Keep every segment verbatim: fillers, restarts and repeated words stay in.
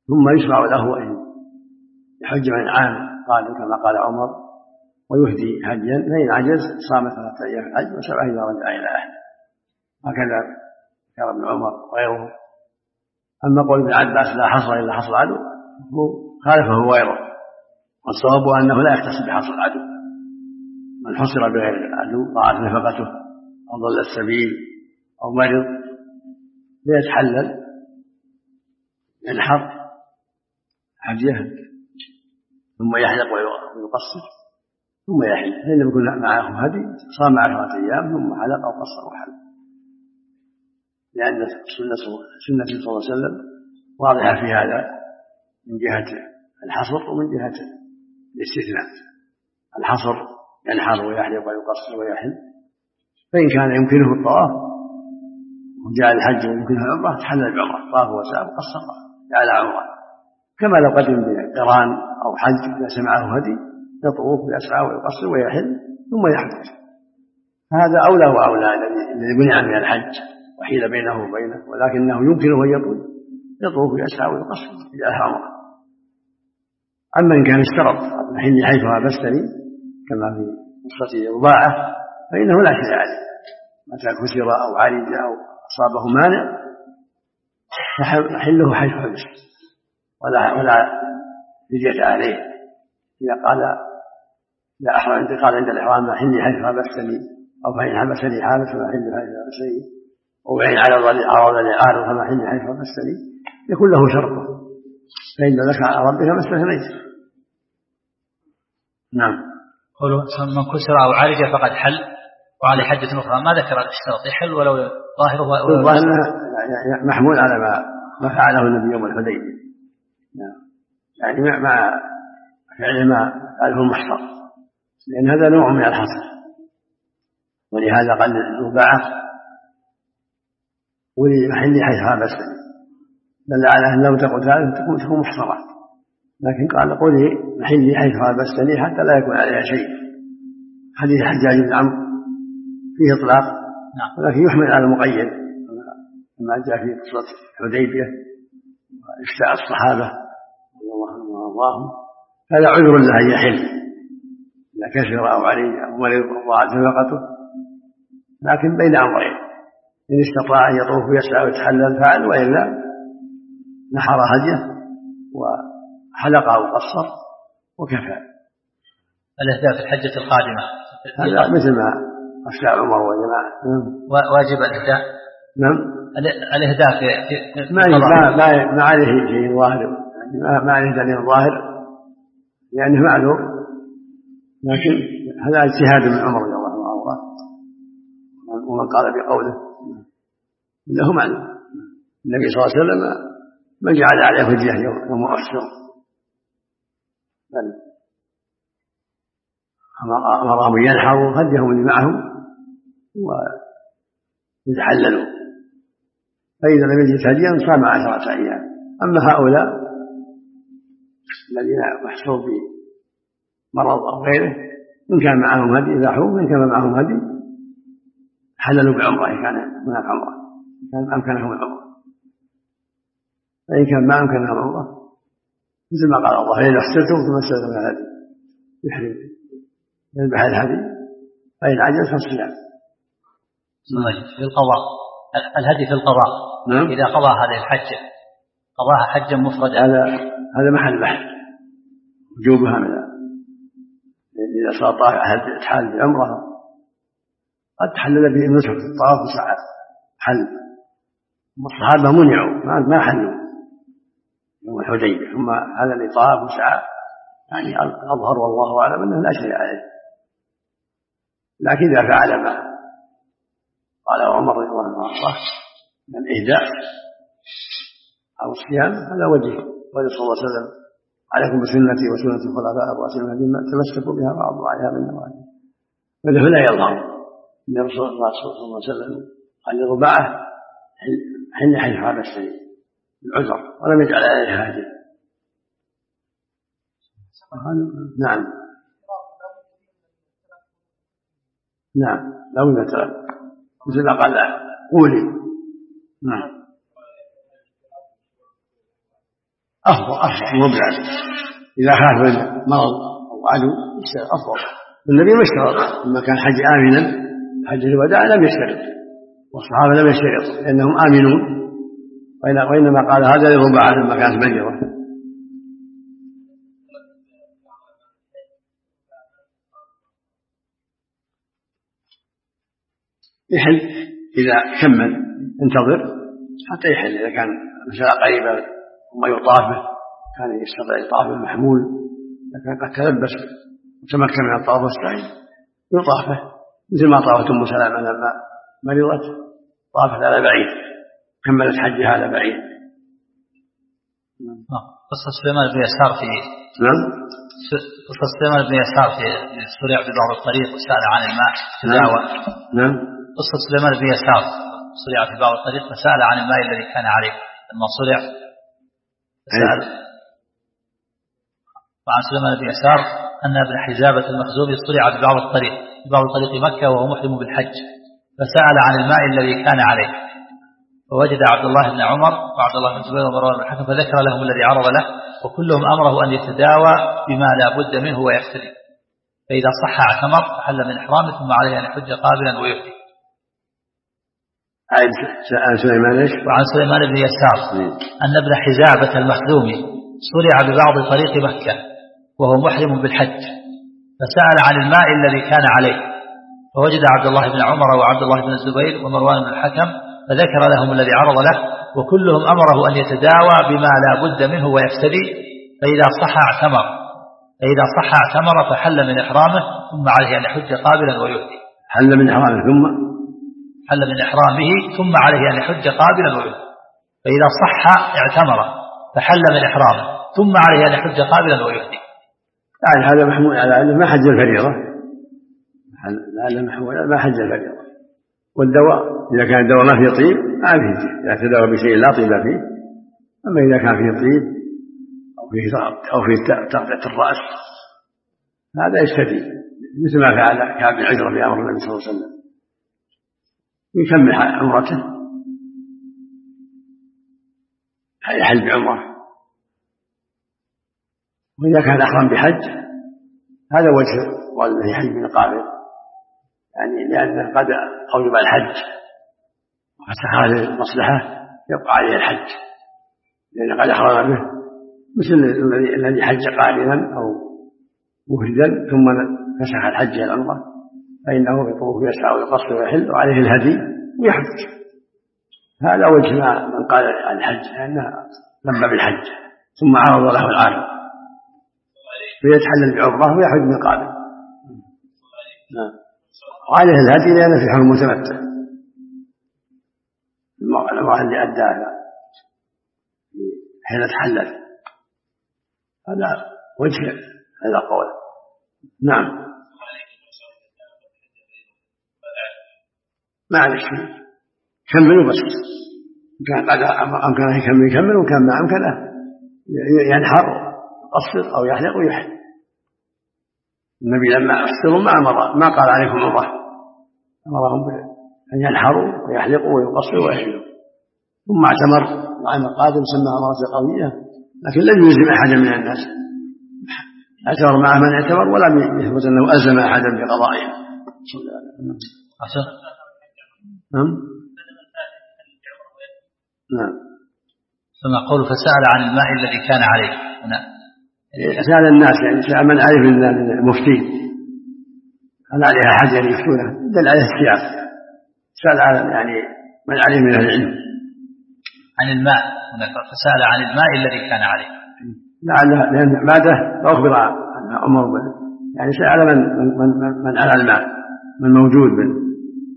ثم يشرع له أن يحج عن عام قال كما قال عمر ويهدي هديا، فإن عجز صام ثلاثة أيام الحج وسبعة إذا رجع إلى أهله. هكذا ذكر ابن عمر وغيره. أما قول ابن عباس لا حصر إلا حصر العدو خالفه غيره، والصواب أنه لا يختص بحصر العدو، من حصر بغير العدو ضاعت نفقته أو ضل السبيل أو مرض ليتحلل ينحر حجه ثم يحلق ويقصر ثم يحل، فإن لم يكن معه هدي صام عشرة أيام ثم حلق أو قصر وحلق، لأن سنة صلى الله عليه وسلم واضحة في هذا من جهة الحصر ومن جهة الاستثناء. الحصر ينحر ويحلق ويقصر ويحل، فإن كان يمكنه الطواف وجاء الحج ويمكنه العمرة تحلل بعمرة، طاف وسعى وقصر جعل عمرة، كما لو قدم بقران أو حج إذا سمعه هدي يطوف ويسعى ويقصر ويحل ثم يحج. هذا أولى وأولى الذي منع من الحج وحيل بينه وبينه، ولكنه يمكنه أن يطوف يطوف ويسعى ويقصر يجعل عمرة. أما إن كان اشترط حل حيث هابستني كما في قصة رضاعة فإنه لا شيء عليه، متى كسر أو عرج أو أصابه مانع فحله حيث حبس ولا ولا فدية عليه. إذا قال لا أحرم عندي قال عند الإحرام حلي حيث هابستني، أو فإن حبسني حابس فما حل حيث هابستني، أو إن عرض لي عرض لي عارض فما حل حيث هابستني، يكون له شرطه، فإن لك على ربك ما استثنيت. نعم. قولوا من كسر أو عالج فقد حل وعلى حجة أخرى، ما ذكر الاشتراط يحل ولو ظاهره الظاهر محمول على ما ما فعله النبي يوم الحديبية، يعني مع فعل ما فعله المحصر، لأن هذا نوع من الحصر، ولهذا قال الرباعة ولمحل حيث هابستني، دل على أن لو تقتل تكون تكون محصرة، لكن قال قولي محلي حيث هابستني حتى لا يكون عليها شيء. حديث حجاج بن عمرو فيه إطلاق ولكن يحمل على المقيد كما جاء في قصة الحديبية وإفتاء الصحابة رضي الله عنهم وأرضاهم، هذا عذر له أن يحل إذا كسر أو عليه أو مرض أو ضاعت نفقته، لكن بين أمرين، إن استطاع أن يطوف ويسعى ويتحلل فعل، وإلا نحر هديه وحلق أو قصر وكفى. الأهداف الحجة القادمة هذا مثل ما أفتى عمر وجماعة. واجب الإهداء. نعم. الإهداء في ما ما ما عليه شيء ظاهر، يعني ما عليه دليل ظاهر لأنه معذور، لكن هذا اجتهاد من عمر رضي الله عنه وارضاه، ومن قال بقوله له معلوم. النبي صلى الله عليه وسلم من جعل عليه فدية يوم أحسر، بل أمرهم ينحروا هديهم اللي معهم ويتحللوا، فإذا لم يجد هديا صام عشرة أيام. أما هؤلاء الذين محصور بمرض أو غيره إن كان معهم هدي ذبحوه، وإن كان معهم هدي حللوا بعمرة إن كان هناك عمرة، إن كان أمكنهم العمرة، فإن كان ما أمكنهم العمرة مثل ما قال الله إذا احسرتم ثم استلزم الهدي يحرم يذبح الهدي، فإن عجز فالصيام. في القضاء الهدي في القضاء. نعم. إذا قضى هذه الحجة قضاها حجا مفردا، هذا هذا محل بحث وجوبها من إذا صار طاف أحد يتحل بعمرة قد تحلل به النسك الطواف وسعى حل، والصحابة منعوا ما حلوا يوم الحديبية، ثم هذا اللي طاف وسعى يعني أظهر والله أعلم أنه لا شيء عليه، لكن إذا فعل ما قال عمر رضي الله عنه وارضاه من إهداء أو الصيام هذا وجه قال صلى الله عليه وسلم عليكم بسنتي وسنة الخلفاء الراشدين الذين تمسكوا بها وعضوا عليها بالنواجذ، فله لا يظهر أن رسول الله صلى الله عليه وسلم قال لرباعة حل حيث هابستني العذر ولم يجعل عليه هاجر. نعم نعم لو مثلا مثل ما قال قولي. نعم أفضل أفضل مبعد إذا خاف من مرض أو عدو أفضل. النبي ما اشترط لما كان حج آمنا حج الوداع لم يشترط والصحابة لم يشترطوا لأنهم آمنون وإنما قال هذا لرباعة لما كانت مريضة. يحل إذا كمل انتظر حتى يحل إذا كان مسألة قريبة ثم يطاف به كان يستطيع يطاف بالمحمول إذا كان قد تلبس وتمكن من الطواف والسعي يطاف به مثل ما طافت أم سلمة لما مرضت طافت على بعيد كملت حجها على بعيد. قصة سليمان بن يسار في نعم قصة سليمان بن يسار في سرع في بعض الطريق وسأل عن الماء تداوى. نعم قصة سليمان بن يسار سرع في بعض الطريق فسأل عن الماء الذي كان عليه لما صرع سأل. وعن سليمان بن يسار أن ابن حزابة المخزومي صرع في بعض الطريق في بعض طريق مكة وهو محرم بالحج فسأل عن الماء الذي كان عليه فوجد عبد الله بن عمر وعبد الله بن زبير ومروان بن الحكم فذكر لهم الذي عرض له وكلهم أمره أن يتداوى بما لا بد منه ويفتري فإذا صح اعتمر فحل من إحرامه ثم عليه أن يحج قابلا ويهدي. عن سليمان وعن سليمان بن يسار أن ابن حزابة المخزومي صرع ببعض طريق مكة وهو محرم بالحج فسأل عن الماء الذي كان عليه فوجد عبد الله بن عمر وعبد الله بن الزبير ومروان بن الحكم فذكر لهم الذي عرض له وكلهم أمره أن يتداوى بما لا بد منه ويفتدي فإذا صح اعتمر فإذا صح اعتمر فحل من إحرامه ثم عليه أن يحج قابلا ويهدي. حل من إحرامه ثم حل من إحرامه ثم عليه أن يحج قابلا ويهدي فإذا صح اعتمر فحل من إحرامه ثم عليه أن يحج قابلا ويهدي. يعني هذا محمول على أنه ما حج الفريضة هذا محمول ما حج الفريضة والدواء إذا كان الدواء ما فيه طيب ما فيه إذا تداوى بشيء لا طيب فيه أما إذا كان فيه طيب أو فيه أو فيه تغطية الرأس هذا يستفيد مثل ما فعل كعب بن عجرة في أمر النبي صلى الله عليه وسلم يكمل عمرته يحل بعمره وإذا كان أحرم بحج هذا وجه والذي يحج من قابل يعني لأنه قد أوجب الحج وفتح هذه المصلحة يبقى عليه الحج لأنه قد أحرم به مثل الذي حج قارنا أو مفردا ثم فسخ الحج إلى العمرة فإنه يطوف ويسعى ويقصر ويحل وعليه الهدي ويحج. هذا وجه من قال عن الحج لأنه لبى بالحج ثم عرض له العارض فيتحلل بعمره ويحج من قابل وعليه الهدي لأنه في حكم متمتع المرأة اللي أداها حين تحلل هذا وجه هذا قول. نعم ما عليك شيء كملوا بس كان قد أمكنه يكمل يكمل وكان ما أمكنه ينحر يقصر أو يحلق ويحل. النبي لما أفطروا ما أمر ما قال عليكم عمرة أمرهم أن ينحروا ويحلقوا ويقصروا ويحلوا ثم اعتمر العام القادم سمى عمرة قوية لكن لم يلزم أحدا من الناس اعتبر معه من اعتبر ولم يثبت أنه ألزم أحدا بقضائه. نعم نعم ثم قول فسأل عن الماء الذي كان عليه هنا سأل الناس يعني سأل من عليه من المفتي هل عليها حاجة يفتونه دل عليه السياق سأل عن يعني من عليه من العلم عن الماء فسأل عن الماء الذي كان عليه لعل لأن بعده أخبر عن عمر يعني سأل من من من, من على الماء من موجود من.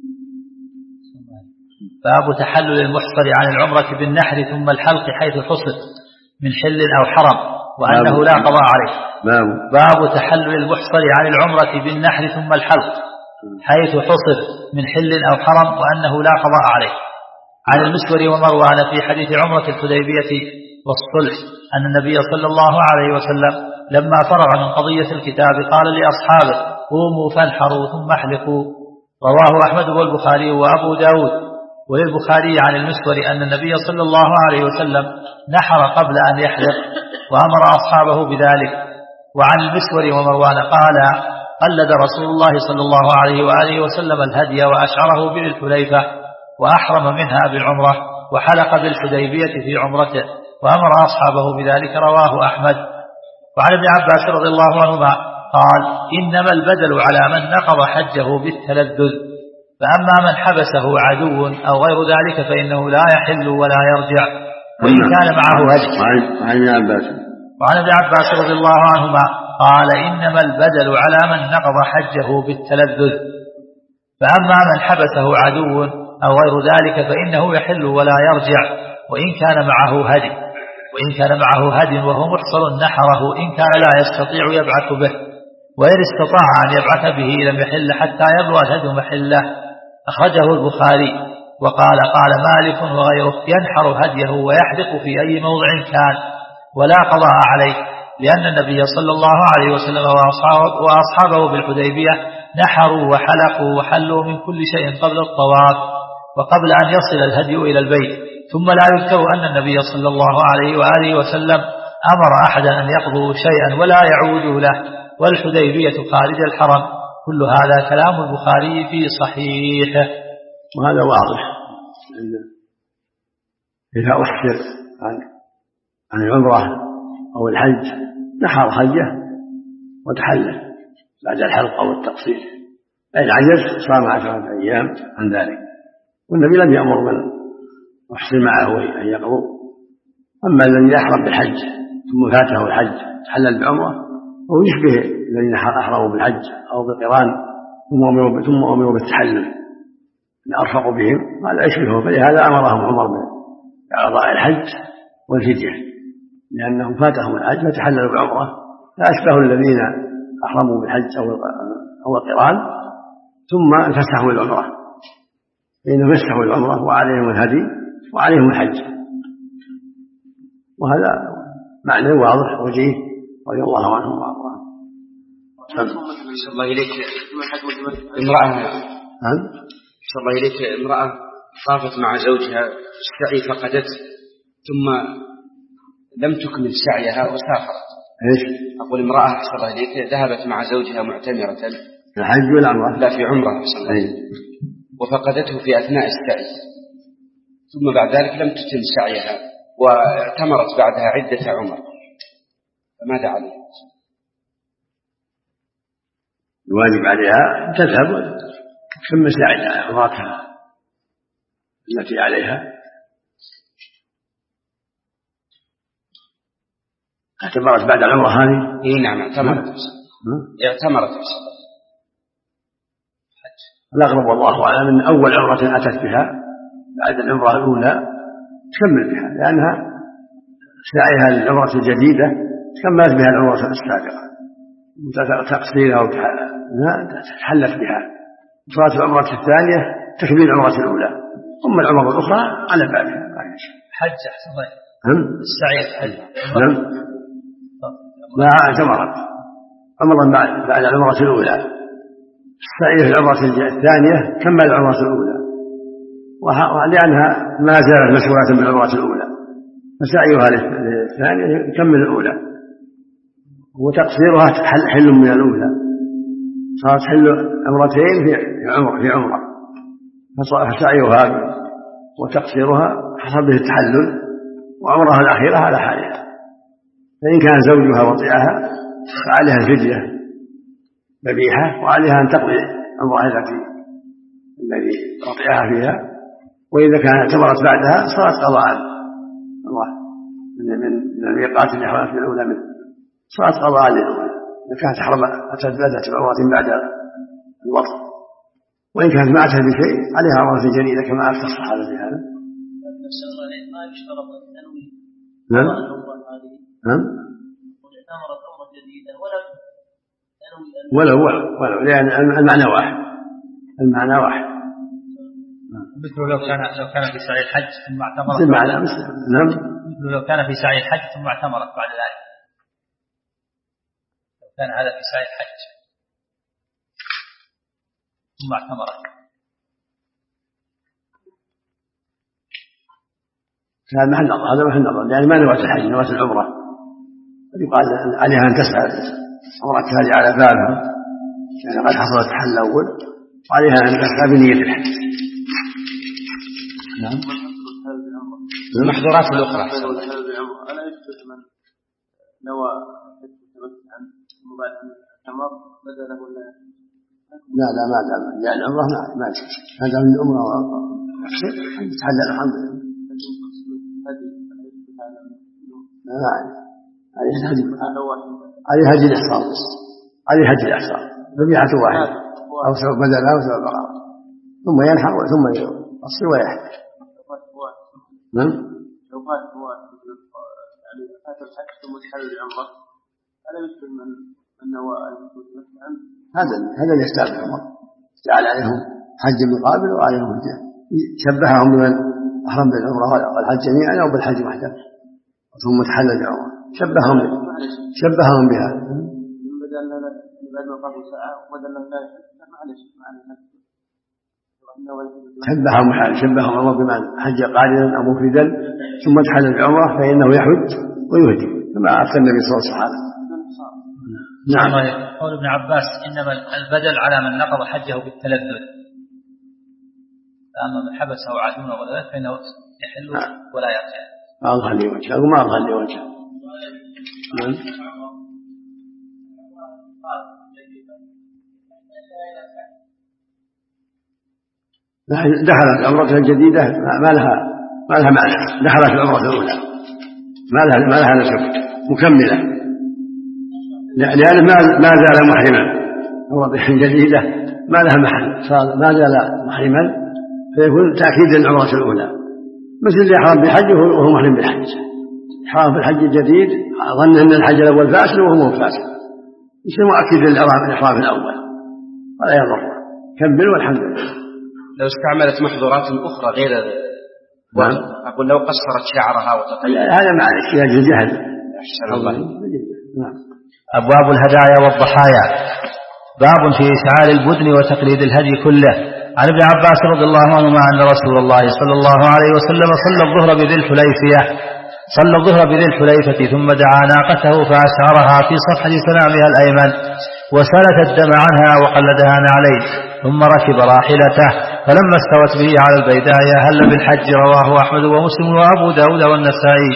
باب تحلل المحصر عن العمرة بالنحر ثم الحلق حيث حصر من حل أو حرم وأنه لا قضاء عليه. باب, باب تحلل المحصر عن العمرة بالنحر ثم الحلق حيث حصر من حل أو حرم وأنه لا قضاء عليه. عن المسور ومروان في حديث عمرة الحديبية والصلح أن النبي صلى الله عليه وسلم لما فرغ من قضية الكتاب قال لأصحابه قوموا فانحروا ثم احلقوا. رواه أحمد والبخاري وأبو داود. وللبخاري عن المسور أن النبي صلى الله عليه وسلم نحر قبل أن يحلق وأمر أصحابه بذلك. وعن المسور ومروان قال قلد رسول الله صلى الله عليه وآله وسلم الهدي وأشعره بالحليفة وأحرم منها بالعمرة وحلق بالحديبية في عمرته وأمر أصحابه بذلك. رواه أحمد. وعن ابن عباس رضي الله عنهما قال إنما البدل على من نقض حجه بالتلذذ، فأما من حبسه عدو أو غير ذلك فإنه لا يحل ولا يرجع وإن كان معه هدي. وعن ابن عباس رضي الله عنهما قال إنما البدل على من نقض حجه بالتلذذ، فأما من حبسه عدو أو غير ذلك فإنه يحل ولا يرجع وإن كان معه هدي. وإن كان معه هدي وهو محصر نحره إن كان لا يستطيع يبعث به، وإن استطاع أن يبعث به لم يحل حتى يبلغ الهدي محله. أخرجه البخاري. وقال قال مالك وغيره ينحر هديه ويحلق في أي موضع كان ولا قضاء عليه، لأن النبي صلى الله عليه وسلم وأصحابه بالحديبية نحروا وحلقوا وحلوا من كل شيء قبل الطواف وقبل أن يصل الهدي إلى البيت. ثم لا يذكر أن النبي صلى الله عليه وآله وسلم أمر أحدا أن يقضوا شيئا ولا يعودوا له، والحديبية خارج الحرم. كل هذا كلام البخاري في صحيحه. وهذا واضح إذا أحسر عن عن العمرة أو الحج نحر حجه وتحلل بعد الحلق أو التقصير، فإن عجز صام عشرة أيام عن ذلك. والنبي لم يأمر من يحصل معه أن يقضوا. أما الذي يحرم بالحج ثم فاته الحج تحلل بعمرة أو يشبه الذين أحرموا بالحج أو بالقران ثم أمروا بالتحلل أن أرفقوا بهم، هذا يشبهه، فلهذا أمرهم عمر بقضاء الحج والفدية لأنهم فاتهم الحج فتحللوا بعمرة، فأشبه الذين أحرموا بالحج أو القران ثم فسحوا العمرة، فإنهم فسحوا العمرة وعليهم الهدي وعليهم الحج. وهذا معنى واضح وجيه رضي الله عنهم وارضاهم. صلى الله إليك امرأة صلى الله إليك امرأة طافت مع زوجها السعي فقدت ثم لم تكمل سعيها وسافرت. ايش؟ أقول امرأة صلى الله إليك ذهبت مع زوجها معتمرة في الحج ولا عمرة؟ لا في عمرة صلى الله عليه وفقدته في أثناء السعي، ثم بعد ذلك لم تتم سعيها واعتمرت بعدها عدة عمر، فماذا عليها؟ الواجب عليها تذهب وتتم سعيها عمرتها التي عليها. اعتمرت بعد العمرة هذه؟ اي نعم اعتمرت اعتمرت الأغلب والله أعلم أن أول عمرة أتت بها بعد العمرة الأولى تكمل بها، لأنها سعيها للعمرة الجديدة تكملت بها العمرة السابقة تقصيرها وتحلت بها، صارت العمرة الثانية تكميل العمرة الأولى، ثم العمرة الأخرى على بابها. حج أحسن الله السعي الحج لا اعتمرت عمرا بعد بعد العمرة الأولى، السعي في العمرة الثانية كمل العمرة الأولى، لأنها ما زالت مشغولة بالعمرة الأولى فسعيها للثانية يكمل الأولى، وتقصيرها حل من الأولى، صارت حل عمرتين في عمرة في عمرة، فسعيها وتقصيرها حصل به التحلل، وعمرها الأخيرة على حالها. فإن كان زوجها وطئها فعليها الفدية ذبيحة، وعليها أن تقضي عمرها التي الذي وطئها فيها، وإذا كانت اعتمرت بعدها صارت قضاء الله من الميقات اللي حرمت الأولى منه، صارت قضاء للأولى إذا كانت حرم أتت بعمرة بعد الوطء، وإن كانت ما أتت بشيء عليها عمرة جديدة كما أفتى الصحابة في هذا. نعم نعم ولو ولو لأن المعنى واحد المعنى واحد مثل لو كان لو كان في سعي الحج ثم اعتمرت نعم مثل لو كان في سعي الحج ثم اعتمرت بعد ذلك، لو كان هذا في سعي الحج ثم اعتمرت هذا محل نظر، هذا محل نظر، يعني ما نوت الحج نوت العمرة يقال عليها أن تسعى عمرة هذه على بابها يعني قد حصلت الحل الأول، وعليها أن تسعى بنية الحج. نعم. المحظورات الأخرى ألا يشبه من نوى تمتعا مباشر التمر بدله ولا لا لا ما دام يعني العمرة ما ما يشبه ما دام العمرة يتحلل الحمد لله. لا عليه هدي عليه هدي الإحصار عليه هدي الإحصار ذبيحة واحدة أو سبب بدل أو سبب بقرة ثم ينحر ثم يقصر ويحج. نعم. لو فات هو يعني فات الحج ثم تحل العمرة ألا يشبه من من نوى أن يكون مثلا هذا هذا اللي يستعمل العمر جعل عليهم حج مقابل وعليهم هدية شبههم بمن أحرم بالعمرة والحج جميعا أو بالحج وحده ثم تحلل العمرة شبههم شبههم بها. بدل بعد ما قبل ساعة بدل لا معلش معلش شبههم شبههم الله بمن حج قارنا أو مفردا ثم تحلل العمرة فإنه يحج ويهدي كما أفتى النبي صلى الله عليه وسلم. نعم. قول ابن عباس إنما البدل على من نقض حجه بالتلذذ، فأما من حبسه عدونا ولا ذلك فإنه يحل ولا يرجع. ما أظهر لي وجهه وما أظهر لي وجهه. دخلت عمرتها الجديدة ما لها ما لها معنى، دخلت العمرة الأولى ما لها ما لها نسب مكملة لأنه ما زال محرما. عمرة جديدة ما لها محل صار ما زال محرما فيكون تأكيد للعمرة الأولى مثل اللي يحرم بالحج وهو محرم بالحج. حرم بالحج الجديد ظن أن الحج الأول فاسد وهو مو فاسد يصير مؤكد للإحرام الأول ولا يضر كمل والحمد لله. لو استعملت محظورات أخرى غير أقول لو قصرت شعرها وتقلل هذا معلش يا جهل. أبواب الهدايا والضحايا. باب في إشعار البدن وتقليد الهدي كله. عن ابن عباس رضي الله عنهما أن رسول الله صلى الله عليه وسلم صلى الظهر بذي الحليفية صلى الظهر بذي الحليفة ثم دعا ناقته فأشعرها في صفحة سنامها الأيمن وسلت الدم عنها وقلدها نعلين ثم ركب راحلته فلما استوت به على البيداء هل بالحج. رواه أحمد ومسلم وأبو داود والنسائي.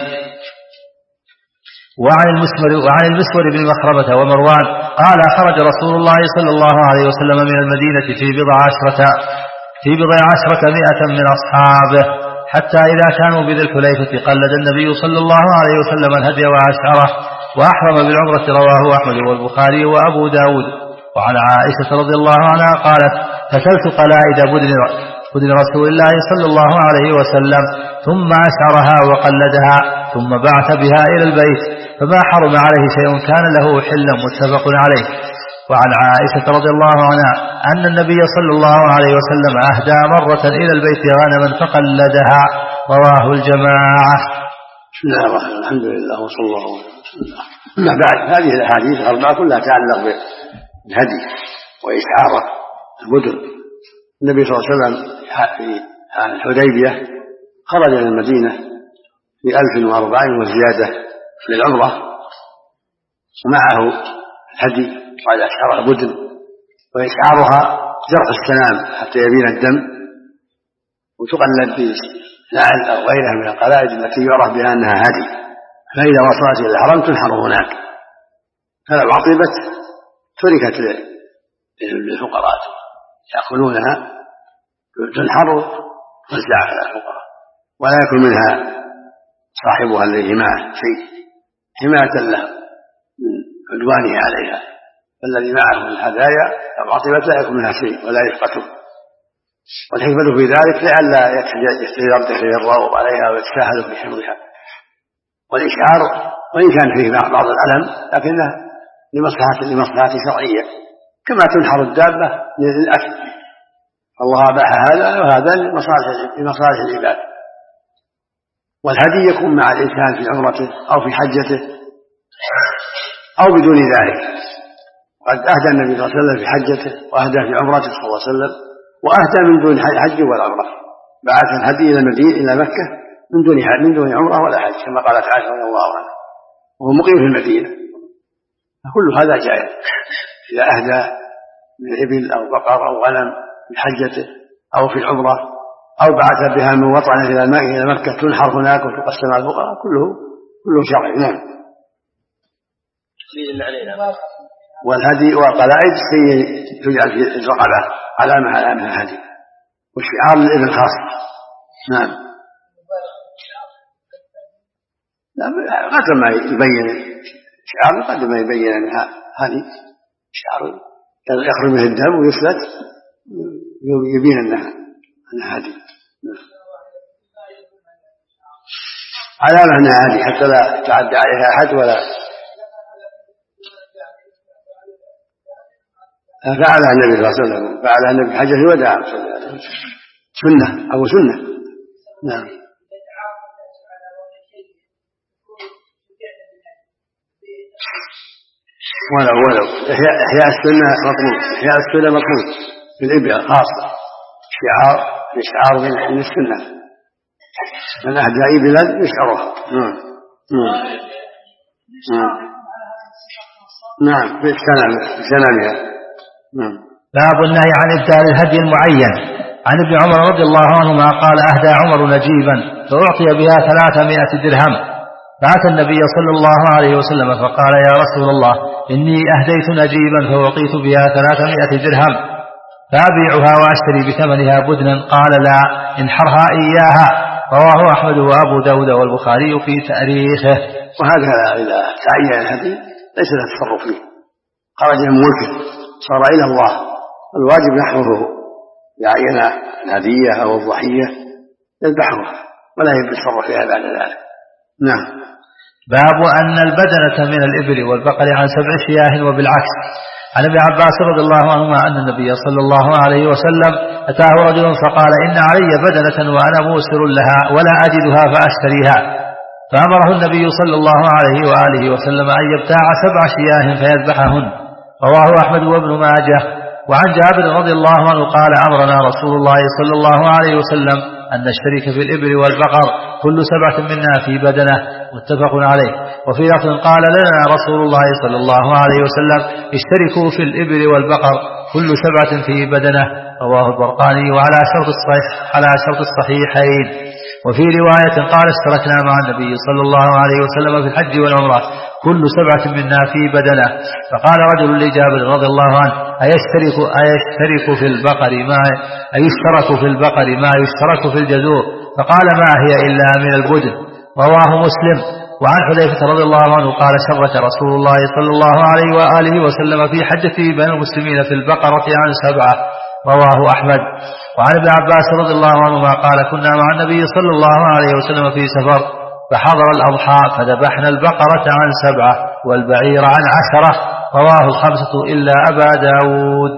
وعن المسور وعن المسور بن مخرمة ومروان قال خرج رسول الله صلى الله عليه وسلم من المدينة في بضع عشرة في بضع عشرة مئة من أصحابه حتى إذا كانوا بذي الحليفة قلد النبي صلى الله عليه وسلم الهدي وأشعره وأحرم بالعمرة. رواه أحمد والبخاري وأبو داود. وعن عائشة رضي الله عنها قالت فتلت قلائد بدن رسول الله صلى الله عليه وسلم ثم أشعرها وقلدها ثم بعث بها إلى البيت فما حرم عليه شيء كان له حلا. متفق عليه. وعن عائشة رضي الله عنها أن النبي صلى الله عليه وسلم أهدى مرة إلى البيت غنما فقلدها. رواه الجماعة. بسم الله الرحمن الرحيم. الحمد لله وصلى الله عليه وسلم. أما بعد هذه الأحاديث الأربعة كلها تتعلق بالهدي وإشعاره المدن. النبي صلى الله عليه وسلم في الحديبية خرج من المدينة في ألف وأربعين وزيادة للعمرة ومعه الهدي قال أشعار البدن وإشعارها جرح السنام حتى يبين الدم وتقلد بنعل أو غيرها من القلائد التي يعرف بها أنها هدي فإذا وصلت إلى الحرم تنحر هناك فلو عطبت تركت للفقراء يأكلونها تنحر وتوزع على الفقراء ولا يكون منها صاحبها الذي معه شيء حماية له من عدوانه عليها. فالذي معه من الهدايا لو عطبت لا يكون منها شيء ولا يفقته. والحكمة في ذلك لئلا يرتفع الروض عليها ويتساهل في حفظها. والإشعار وإن كان فيه بعض الألم لكنه لمصلحة لمصلحة شرعية كما تنحر الدابة للأكل. الله أباح هذا وهذا لمصالح العباد. والهدي يكون مع الإنسان في عمرته أو في حجته أو بدون ذلك. قد أهدى النبي صلى الله عليه وسلم في حجته وأهدى في عمرته صلى الله عليه وسلم وأهدى من دون حج ولا عمرة. بعث الهدي إلى المدينة إلى مكة من دون من دون عمرة ولا حج كما قالت عائشة رضي الله عنها. وهو مقيم في المدينة، فكل هذا جائز إذا أهدى من إبل أو بقر أو غنم في حجته أو في العمرة أو بعث بها من وطنه إلى إلى مكة تنحر هناك وتقسم على الفقراء، كله كله شرعي. نعم. والهدي والقلائد تجعل في الرقبة علامة علامة الهدي والشعار للإبل خاصة. نعم. لا قدر ما يبين شعار قدر ما يبين أنها هذه شعار يخرج منه الدم ويفلت يبين أنها أنها هدي. علامة أنها هدي حتى لا تعدى عليها أحد ولا فعلها النبي صلى الله عليه وسلم، فعلها النبي في حجة الوداع صلى الله عليه وسلم، سنة أو سنة. نعم. ولو ولو إحياء السنة مطلوب، إحياء السنة مطلوب في الإبل خاصة، شعار شعار من السنة، من أهدى إبلا يشعرها. نعم. نعم. نعم في سنامها. باب النهي عن إبدال الهدي المعين. عن ابن عمر رضي الله عنهما قال أهدى عمر نجيبا فأعطي بها ثلاثمائة درهم، بعث النبي صلى الله عليه وسلم فقال يا رسول الله إني أهديت نجيبا فأعطيت بها ثلاثمائة درهم فأبيعها وأشتري بثمنها بدنا، قال لا انحرها إياها. رواه أحمد وأبو داود والبخاري في تاريخه. وهذا إذا تعين الهدي ليس له تصرف فيه، خرج من ملكه صار إلى الله، الواجب نحره يعين الهدية أو الضحية يذبحها ولا يتصرف فيها بعد ذلك. نعم. باب أن البدنة من الإبل والبقر عن سبع شياه وبالعكس. عن ابن عباس رضي الله عنهما أن النبي صلى الله عليه وسلم أتاه رجل فقال إن علي بدنة وأنا موسر لها ولا أجدها فأشتريها، فأمره النبي صلى الله عليه وآله وسلم أن يبتاع سبع شياه فيذبحهن. رواه أحمد وابن ماجه. وعن جابر رضي الله عنه قال أمرنا رسول الله صلى الله عليه وسلم أن نشترك في الإبل والبقر كل سبعة منا في بدنة، متفق عليه. وفي لفظ قال لنا رسول الله صلى الله عليه وسلم اشتركوا في الإبل والبقر كل سبعة في بدنة. رواه البرقاني وعلى شرط الصحيح على شرط الصحيحين. وفي رواية قال اشتركنا مع النبي صلى الله عليه وسلم في الحج والعمرة كل سبعة منا في بدنة. فقال رجل لجابر رضي الله عنه أيشترك, أيشترك في البقر ما أيشترك في البقر ما يشترك في الجزور؟ فقال ما هي إلا من البدن. رواه مسلم. وعن حذيفة رضي الله عنه قال شرك رسول الله صلى الله عليه وآله وسلم في حجته بين المسلمين في البقرة عن سبعة. رواه أحمد. وعن ابن عباس رضي الله عنهما قال كنا مع النبي صلى الله عليه وسلم في سفر فحضر الأضحى فذبحنا البقرة عن سبعة والبعير عن عشرة. رواه الخمسة إلا أبا داود.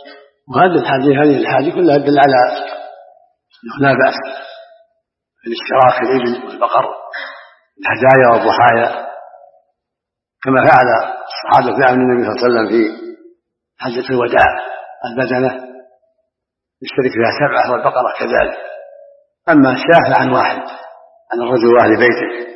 وهذه الحديث هذه الحديث كلها تدل على لا بأس في الاشتراك في الإبل والبقر الهدايا والضحايا، كما فعل الصحابة في عهد النبي صلى الله عليه وسلم في حجة الوداع البدنة يشترك فيها سبعة والبقرة كذلك. أما الشاة عن واحد عن الرجل وأهل بيته.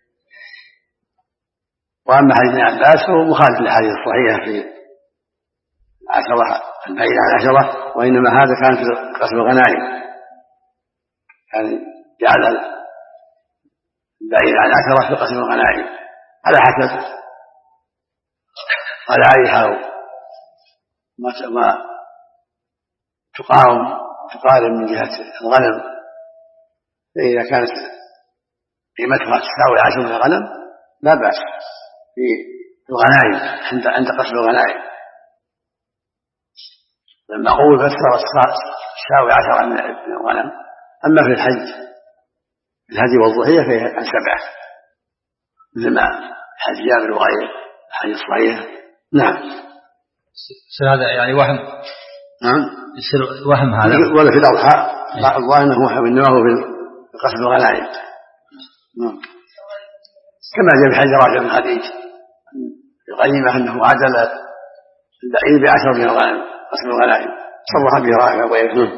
وأما حديث ابن عباس فهو مخالف للحديث الصحيحة في العشرة البعيد عن عشرة، وإنما هذا كان في قسم الغنائم، يعني جعل البعيد عن عشرة في قسم الغنائم على حسب غنائها ما تقاوم تقارن من جهة الغنم، فإذا كانت قيمتها تساوي عشر من الغنم لا بأس في الغنائم عند عند قسم الغنائم. لما أقول فسر تساوي عشرة من الغنم. أما في الحج الهدي والضحية فهي عن سبعة مثل ما حج جابر وغيره الحديث الصحيح. نعم. هذا يعني وهم. نعم. يصير وهم هذا. ولا في الأضحى بعض الله أنه وهم إنما هو في قسم الغنائم. نعم. كما جاء في حديث رافع بن خديج الغنيمة أنه عدل البعير بعشر من الغنم قسم الغنائم صرح به رافع وغيره.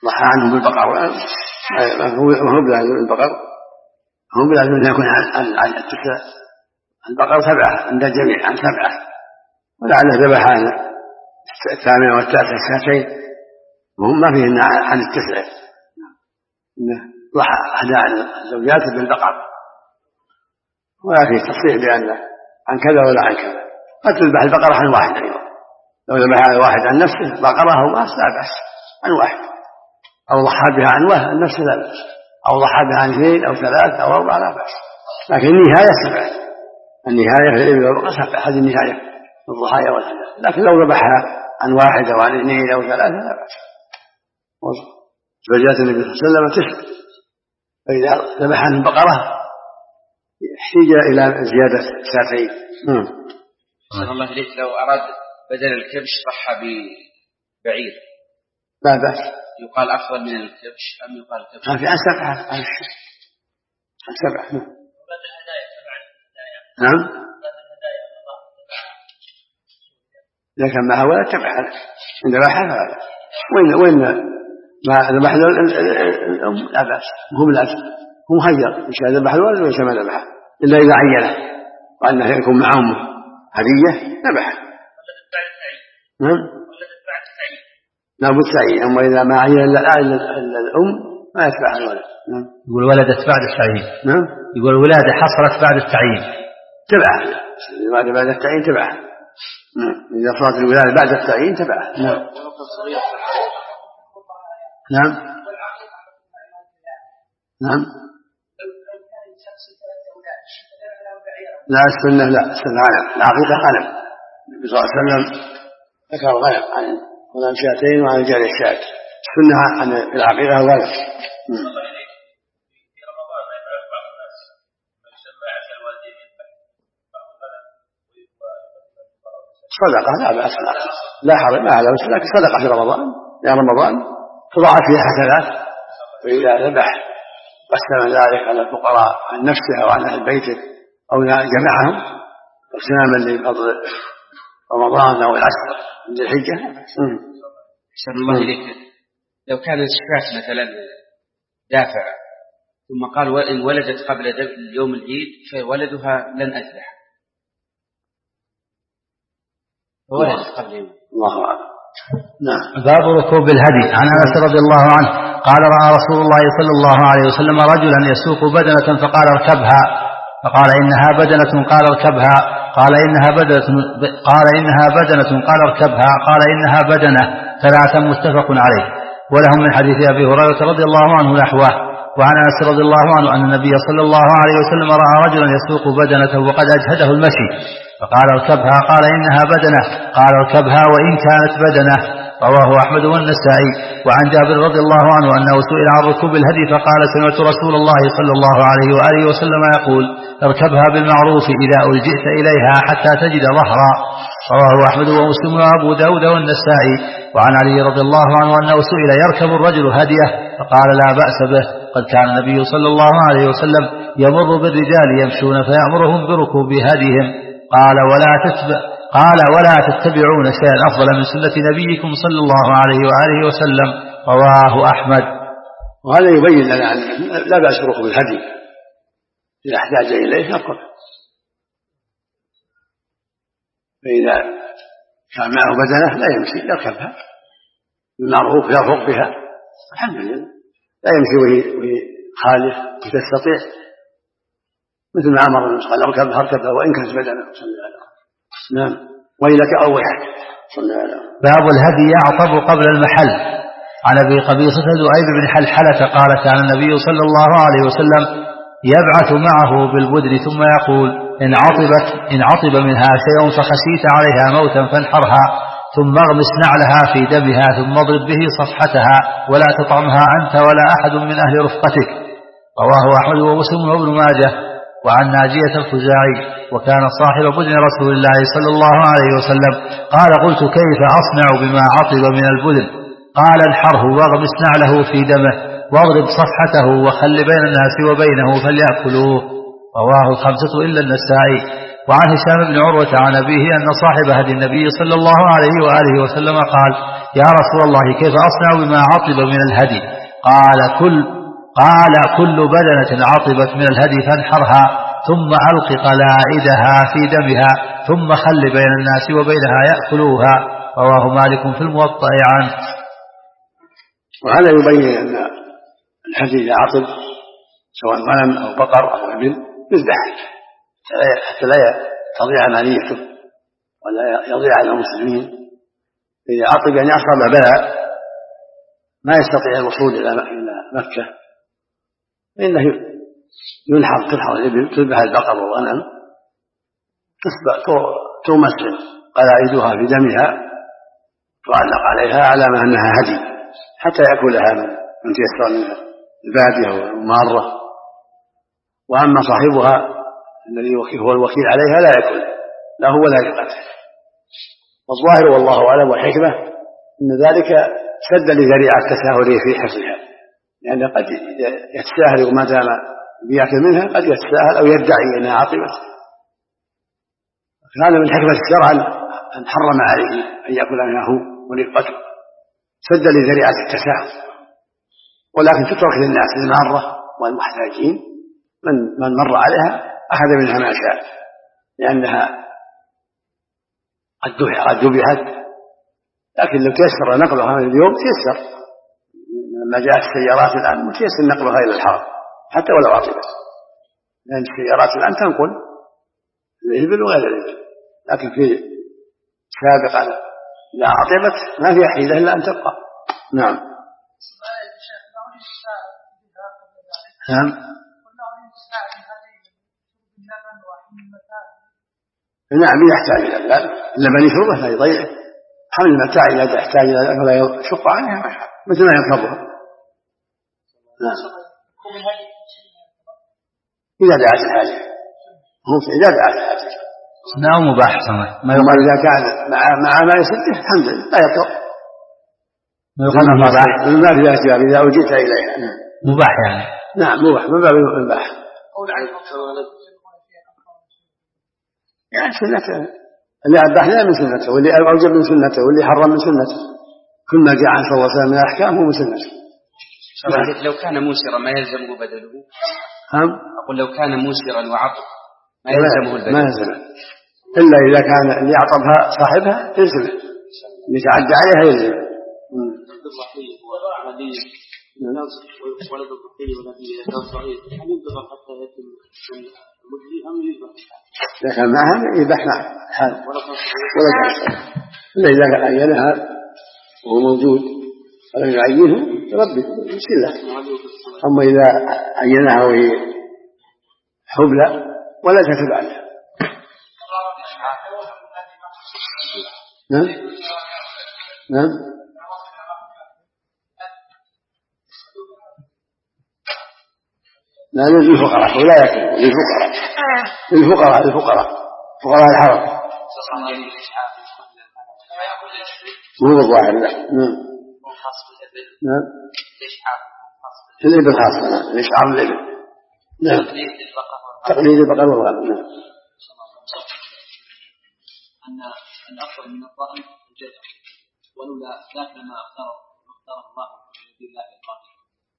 ضحى عنهم بالبقر وهو بلازم البقر هم بلازم أن يكون عن التسع البقر سبعة عند الجميع عن سبعة ولعله ذبح عن الثامنة والتاسعة ساعتين وهم ما فيهن عن التسع ضحى أحد الزوجات بالبقر ولا فيه تصريح بأنه عن كذا ولا عن كذا قد تذبح البقرة عن واحد أيضا لو ذبح عن واحد عن نفسه بقرة أو ماس لا بأس عن واحد أو ضحى بها عن واحد عن نفسه لا بأس أو ضحى بها عن اثنين أو ثلاث أو أربعة لا بأس لكن النهاية سبعة النهاية في الإبل والبقرة سبعة هذه النهاية في الضحايا والهدايا لكن لو ذبحها عن واحد أو عن اثنين أو ثلاثة لا بأس زوجات النبي صلى الله عليه وسلم تسع فإذا ذبح عن البقرة احتاج إلى زيادة ساعتين. صلى الله عليه لو أراد بدل الكبش ضحى ببعير لا بأس يقال أفضل من الكبش أم يقال الكبش؟ ما في عن سبعة عن سبعة نعم إذا كان معها ولا تبع إن ذبحها فلا وين وين ما ذبح الأم لا بأس هم لازم هم خير إن شاء ذبح الولد وإن شاء ما ذبحه إلا إذا عينه وأنه يكون معهم هدية ذبحه نعم لا بد تعيين أما إذا ما عين إلا الأم ما يتبع الولد نعم يقول ولدت بعد التعيين نعم يقول الولادة حصلت بعد التعيين تبعه بعد بعد التعيين تبعه نعم إذا صارت الولادة بعد التعيين تبعه نعم نعم نعم لا السنة لا السنة غنم العقيقة غنم النبي صلى الله عليه وسلم ذكر الغنم عن غنم شاتين وعن الجارية الشاة السنة عن العقيقة الغنم صدقة لا بأس لا حرج ما على بس لكن صدقة في رمضان يا رمضان تضاعف فيها حسنات وإذا ذبح قسم ذلك على الفقراء عن نفسه أو عن أهل بيته أو جمعهم اغتناما لفضل رمضان أو العشر من الحجة. أحسن الله إليك لو كان الشفاة مثلا دافع ثم قال إن ولدت قبل يوم العيد فولدها لن أذبح ولدت قبل يوم الله أعلم. نعم. باب ركوب الهدي. عن أنس رضي الله عنه قال رأى رسول الله صلى الله عليه وسلم رجلا يسوق بدنة فقال اركبها فقال إنها بدنة قال اركبها قال إنها بدنة قال إنها بدنة قال اركبها قال إنها بدنة ثلاثا متفق عليه. ولهم من حديث أبي هريرة رضي الله عنه نحوه. وعن أنس رضي الله عنه أن النبي صلى الله عليه وسلم رأى رجلا يسوق بدنة وقد أجهده المشي فقال اركبها قال إنها بدنة قال اركبها وإن كانت بدنة. رواه أحمد والنسائي. وعن جابر رضي الله عنه أنه سئل عن ركوب الهدي فقال سمعت رسول الله صلى الله عليه وآله وسلم يقول اركبها بالمعروف إذا ألجئت إليها حتى تجد ظهرا. رواه أحمد ومسلم وأبو داود والنسائي. وعن علي رضي الله عنه أنه سئل يركب الرجل هديه فقال لا بأس به قد كان النبي صلى الله عليه وسلم يمر بالرجال يمشون فيأمرهم بركوب هديهم قال ولا تتبع قال ولا تتبعون شيئا أفضل من سنة نبيكم صلى الله عليه وآله وسلم. رواه أحمد. وهذا يبين لنا أن لا بأس بركوب الهدي إذا احتاج إليه يركب فإذا كان معه بدنة لا يمشي يركبها بالمعروف يرفق بها الحمد لله لا يمشي وهي خالف تستطيع مثل ما أمر النبي قال اركبها اركبها وإن كانت بدنة صلى الله عليه وسلم. نعم ويلك أوحك صلى الله عليه وسلم. باب الهدي يعطب قبل المحل. عن أبي قبيصة ذؤيب بن حلحلة قال كان النبي صلى الله عليه وسلم يبعث معه بالبدن ثم يقول إن عطبت إن عطب منها شيء فخشيت عليها موتا فانحرها ثم اغمس نعلها في دمها ثم اضرب به صفحتها ولا تطعمها أنت ولا أحد من أهل رفقتك. رواه أحمد ومسلم وابن ماجه. وعن ناجية الخزاعي وكان صاحب بدن رسول الله صلى الله عليه وسلم قال قلت كيف أصنع بما عطب من البدن قال انحره واغمس نعله في دمه واضرب صفحته وخل بين الناس وبينه فليأكلوه. رواه الخمسة إلا النسائي. وعن هشام بن عروة عن أبيه أن صاحب هدي النبي صلى الله عليه وآله وسلم قال يا رسول الله كيف أصنع بما عطب من الهدي؟ قال كل قال كل بدنة عطبت من الهدي فانحرها ثم ألق قلائدها في دمها ثم خل بين الناس وبينها يأكلوها. رواه مالك في الموطأ عنه. وهذا يبين أن الهدي إذا عطب سواء غنم أو بقر أو إبل يذبح حتى لا تضيع ماليته ولا يضيع على المسلمين. إذا عطب يعني أصاب بلاء ما يستطيع الوصول إلى مكة فإنه ينحر تنحر الإبل تذبح البقر والغنم تمس قلائدها في دمها تعلق عليها علامة أنها هدي حتى يأكلها من تيسر منها البادية والمارة. وأما صاحبها الذي هو الوكيل عليها لا يأكل لا هو ولا يقتل. والظاهر والله أعلم والحكمة أن ذلك سد لذريعة التساهل في حفظها لأن قد يتساهل وما دام بيأكل منها قد يتساهل أو يدعي أنها عطبت. هذا من حكمة الشرع أن حرم عليه أن يأكل منه ورقته سد لذريعة التساهل. ولكن تترك للناس المارة والمحتاجين من من مر عليها أخذ منها ما شاء لأنها قد ذبحت. لكن لو تيسر نقلها من اليوم تيسر لما جاءت السيارات الآن متيسر نقلها إلى الحرم حتى ولو عطبت لأن السيارات الآن تنقل الإبل وغير الإبل. لكن في سابقا لا عطبت ما فيها حيلة إلا أن تبقى. نعم نعم نعم يحتاج إلى اللبن اللبن يشربه لا يضيعه. حمل المتاع إذا تحتاج إلى اللبن فلا يشق عنها مثل ما يركبها. نعم إذا دعت الحاجة هم إذا دعت الحاجة نعم مباح ما يقال إذا كان مع مع ما يسده الحمد لله لا يطلق ما يقال مباح ما في احتياج إذا وجدت إليها مباح يعني نعم مباح من باب المباح يعني سنته اللي أباحنا من سنته واللي أوجب من سنته واللي حرم من سنته كل ما جاء عن صلى الله عليه وسلم من الأحكام هو من سنته. لو كان موسرا ما يلزمه بدله. هم؟ أقول لو كان موسرا وعطب ما يلزمه البدل. ما يلزمه إلا إذا كان اللي أعطبها صاحبها يلزمه اللي تعدى عليها يلزمه. ولد الضحية والذي كان صغير هل ينتظر حتى يتم المجزي أم يذبح؟ إذا كان معها يذبح معها حال ولا إلا إذا كان عينها وهو موجود ولم يعينه ربي بسم الله. أما إذا عينها وهي حبلى ولا تكتب عنها. نعم نعم لا للفقراء ولا يكون للفقراء للفقراء للفقراء فقراء الحرم مو بالظاهر لا. نعم نعم الإبل خاصة نعم الإشعار الإبل نعم تقليد البقر والغنم. نعم أن الأفضل من الظن الجزع ولولا ذاك ما اختار اختار الله لله القادر.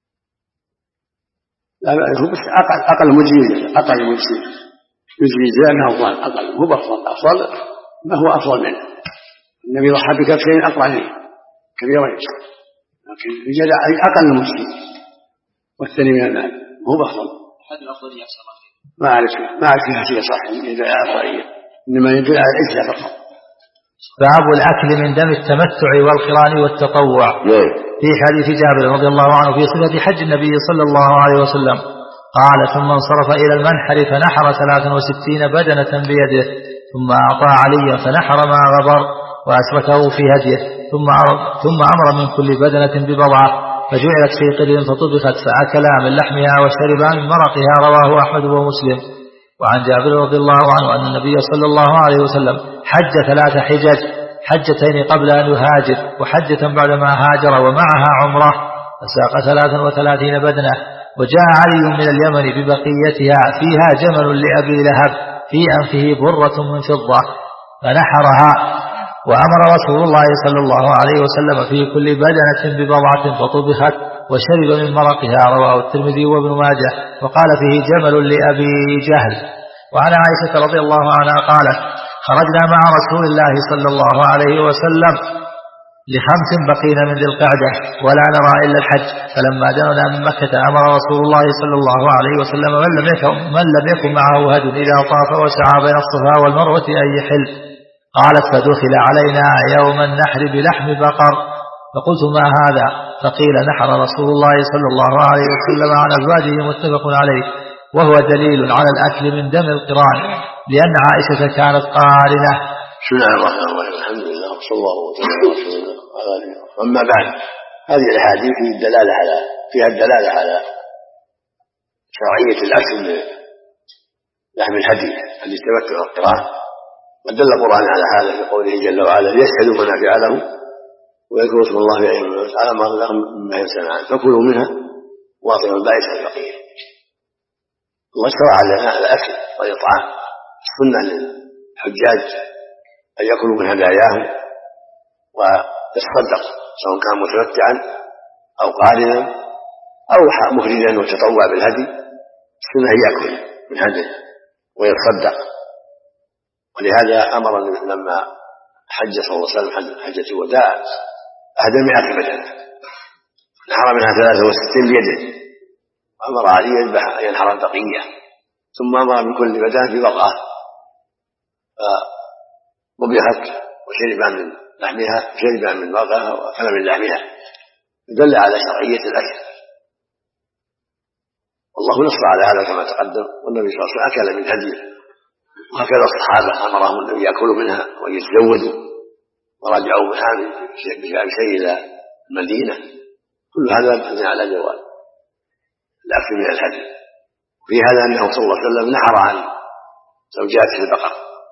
لا هو بس أقل أقل مجيز أقل مجيز مجيز لأنه أفضل أقل هو أفضل أفضل ما هو أفضل منه. النبي ضحى بكبشين أقرأ منه كبيرين لكن الجزع أقل مجيز والثاني من المال هو أفضل. هذا الأفضل يحصل ما أعرف ما أعرف فيها شيء صح إذا أفضلية إنما يدل على العزة فقط. باب الأكل من دم التمتع والقران والتطوع. في حديث جابر رضي الله عنه في صفة حج النبي صلى الله عليه وسلم قال ثم انصرف إلى المنحر فنحر ثلاثا وستين بدنة بيده ثم أعطى عليا فنحر ما غبر وأشركه في هديه ثم ثم أمر من كل بدنة ببضعة فجعلت في قدر فطبخت فأكلا من لحمها وشربا من مرقها. رواه أحمد ومسلم. وعن جابر رضي الله عنه أن النبي صلى الله عليه وسلم حج ثلاث حجج حجتين قبل أن يهاجر وحجة بعدما هاجر ومعها عمره فساق ثلاثا وثلاثين بدنة. وجاء علي من اليمن ببقيتها فيها جمل لأبي لهب في أنفه برة من فضة فنحرها وأمر رسول الله صلى الله عليه وسلم في كل بدنة ببضعة فطبخت وشرب من مرقها، رواه الترمذي وابن ماجه. وقال فيه جمل لأبي جهل. وعن عائشة رضي الله عنها قالت خرجنا مع رسول الله صلى الله عليه وسلم لخمس بقين من ذي القعدة ولا نرى إلا الحج، فلما دننا من مكة أمر رسول الله صلى الله عليه وسلم من لم يكن, من لم يكن معه هد إذا طاف وسعى بين الصفا والمروة أن يحل. قالت فدخل علينا يوم النحر بلحم بقر، فقلت ما هذا؟ فقيل نحر رسول الله صلى الله عليه وسلم عن أزواجه متفق عليه، وهو دليل على الأكل من دم القران لأن عائشة كانت قارنة. بسم الله الرحمن الرحيم، الحمد لله وصلى الله وسلم على رسول الله. أما بعد، هذه الأحاديث فيها الدلالة على فيها الدلالة على شرعية الأكل من لحم الهدي الذي تمتع القران، ودل القرآن على هذا في قوله جل وعلا ليشهدوا منافع لهم ويذكروا اسم الله في أيام على ما رزقهم مما يمسكون فكلوا منها واطعموا البائس الفقير. الله شرع لنا الأكل والإطعام. السنة للحجاج أن يأكلوا من هداياهم ويتصدق سواء كان متمتعا أو قارنا أو مفردا وتطوع بالهدي. السنة يأكل من هديه ويتصدق، ولهذا أمر لما حج صلى الله عليه وسلم حجة الوداع أهدى مئة بدنة، نحر منها ثلاثة وستين بيده، وأمر علي ينحر البقية، ثم أمر من كل بدنة ببضعة فطبخت وشرب من لحمها شرب من مرقها وأكل من لحمها، يدل على شرعية الأكل. والله نص على هذا كما تقدم، والنبي صلى الله عليه وسلم أكل من هديه، وهكذا الصحابة أمرهم أن يأكلوا منها ويتزودوا ورجعوا منها بشيء إلى المدينة. كل هذا يبني على جواز الأكل من الهدي. في هذا أنه صلى الله عليه وسلم نحر عن زوجاته البقر.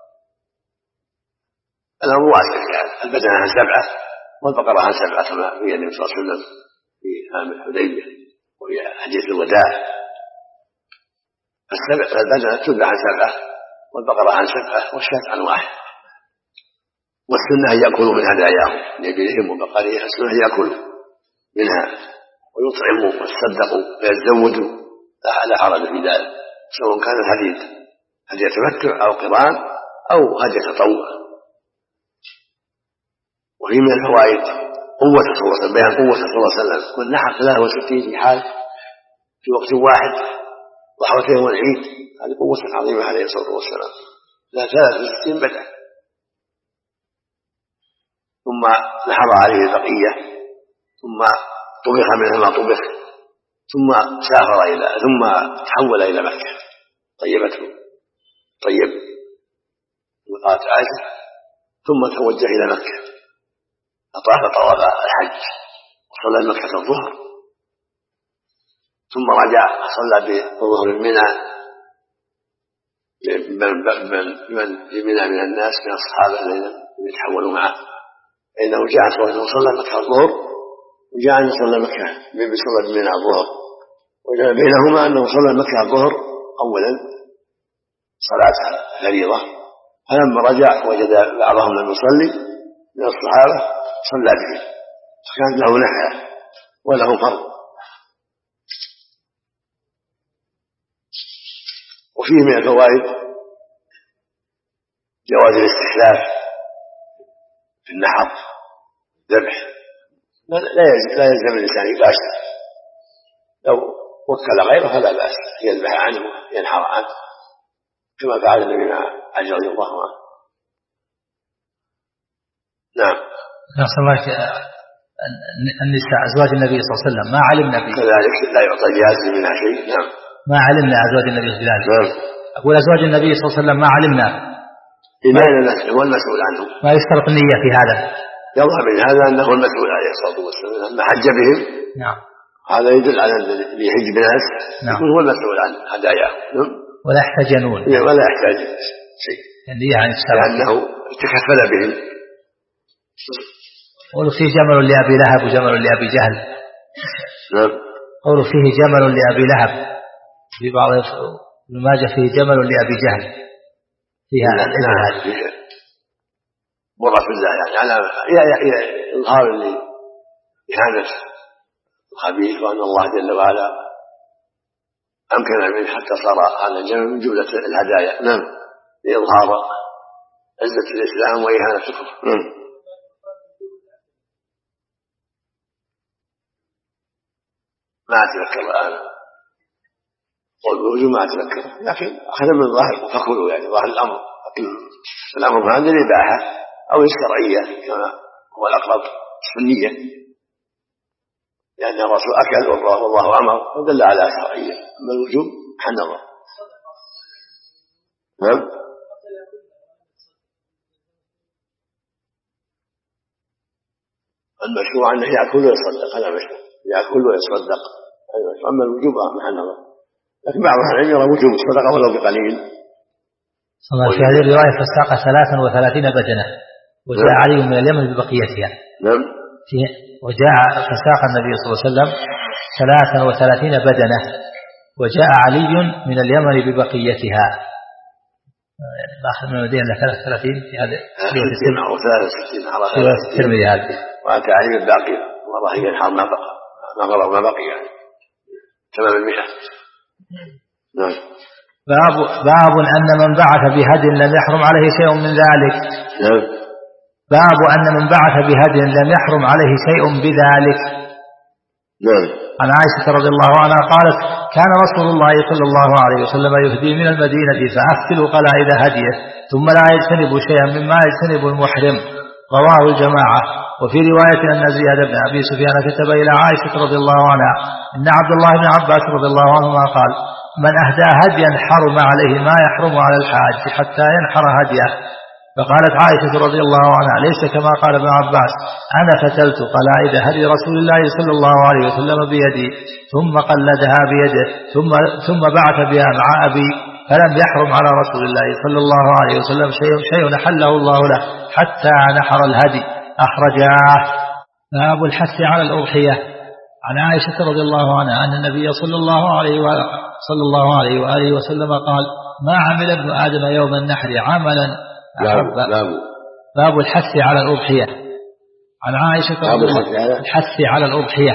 الأمر واسع في هذا، البدنة عن سبعة والبقرة عن سبعة كما في النبي صلى الله عليه وسلم في عام الحديبية وهي حجة الوداع. البدنة تتبع عن سبعة والبقرة عن سبعة والشاة عن واحد. والسنة أن يأكلوا من هداياهم لإبلهم وبقرهم، السنة أن يأكلوا منها ويطعموا ويتصدقوا ويتزودوا، لا حرج في ذلك، سواء كان الهدي هدي تمتع أو قران أو هدي تطوع. وفي من الفوائد قوة صلى الله عليه وسلم، بيان قوة صلى الله عليه وسلم، والنحر ثلاثة وستين في حال في وقت واحد ضحوتين والعيد، هذه قوة عظيمة عليه الصلاة والسلام، لا ثلاثة وستين بدء. ثم نحر عليه البقية، ثم طبخ منها ما طبخ، ثم سافر إلى ثم تحول إلى مكة طيبته طيب وقالت عائشة، ثم توجه إلى مكة أطاف طواف الحج وصلى مكة الظهر، ثم رجع صلى بالظهر منى في منى من الناس من الصحابة الذين يتحولوا معه، فإنه جاء صلى مكة الظهر وجاء أن يصلى مكة بصلى منى الظهر، وجاء بينهما أنه صلى مكة الظهر أولا صلاة فريضة، فلما رجع وجد بعضهم لم يصلي من الصحابة صلى به، فكانت له نحلة وله فرض. وفيه من الفوائد جواز الاستحلاف في النحر ذبح، لا يلزم الإنسان يباشر، لو وكل غيره فلا بأس يذبح عنه ينحر عنه كما فعل النبي مع علي رضي الله عنه. نعم. نصلك النساء أزواج النبي صلى الله عليه وسلم ما علمنا به كذلك لا يعطى الجاهز منها شيء. نعم. ما علمنا أزواج النبي صلى الله عليه وسلم. نعم. أقول أزواج النبي صلى الله عليه وسلم ما علمنا. إيمان هو المسؤول عنه. ما يشترط النية في هذا. يظهر من هذا أنه المسؤول عليه الصلاة والسلام لما حج بهم. نعم. هذا يدل على أن اللي يحج بناس نعم. يكون هو المسؤول عن هداياه. نعم. ولا يحتاجون. ولا يحتاج شيء. يعني لأنه تكفل بهم. قولوا فيه جمل لأبي لهب وجمل لأبي جهل. نعم. قولوا فيه جمل لأبي لهب، في بعض الماجة فيه جمل لأبي جهل فيها. نعم. برة الله يعني على إظهار لإهانة الخبيث، وأن الله جل وعلا أمكن منه حتى صار هذا الجمع من جملة الهدايا. نعم، لإظهار عزة الإسلام وإهانة الكفر. نعم. ما أتذكر الآن قول بوجود ما أتذكر، لكن أخذ من ظاهر فكلوا يعني ظاهر الأمر، لكن الأمر هذا الإباحة أو الشرعية كما هو الأقرب السنية، لأن الرسول أكل والله أمر ودل على شرعية. أما الوجوب حن الله. نعم. المشروع أنه يأكل ويصدق، هذا مشروع، يأكل ويصدق. أما الوجوب محل الله، لكن بعض أهل العلم يرى وجوب الصدقة ولو بقليل. في هذه الرواية فساق ثلاثا وثلاثين بدنة وجاء نعم. علي من اليمن ببقيتها. نعم. وجاء فساق النبي صلى الله عليه وسلم ثلاثا وثلاثين بدنة وجاء علي من اليمن ببقيتها. آخر من المدينة ثلاثة وثلاثين في هذا ستين أو ثلاثة وستين على الترمذي هذا. وأنت علي الباقي والله ينحر ما بقى ما غرب ما بقي يعني تمام المئة. نعم. باب باب أن من بعث بهدي لم يحرم عليه شيء من ذلك. نعم. باب أن من بعث بهدي لم يحرم عليه شيء بذلك. نعم. عن عائشة رضي الله عنها قالت: كان رسول الله صلى الله عليه وسلم يهدي من المدينة فأفتل قلائد هديه ثم لا يجتنب شيئا مما يجتنب المحرم. رواه الجماعة. وفي رواية أن زياد بن أبي سفيان كتب إلى عائشة رضي الله عنها إن عبد الله بن عباس رضي الله عنهما قال: من أهدى هديا حرم عليه ما يحرم على الحاج حتى ينحر هديه. فقالت عائشة رضي الله عنها: ليس كما قال ابن عباس، أنا فتلت قلائد هدي رسول الله صلى الله عليه وسلم بيدي ثم قلدها بيده ثم, ثم بعث بها مع أبي فلم يحرم على رسول الله صلى الله عليه وسلم شيء, شيء حله الله له حتى نحر الهدي. أخرجاه. باب الحث على الأضحية. عن عائشة رضي الله عنها أن النبي صلى الله عليه صلى الله عليه وآله وسلم قال: ما عمل ابن آدم يوم النحر عملا أحب. باب الحث على الأضحية. عن عائشة رضي الله الحث على الأضحية.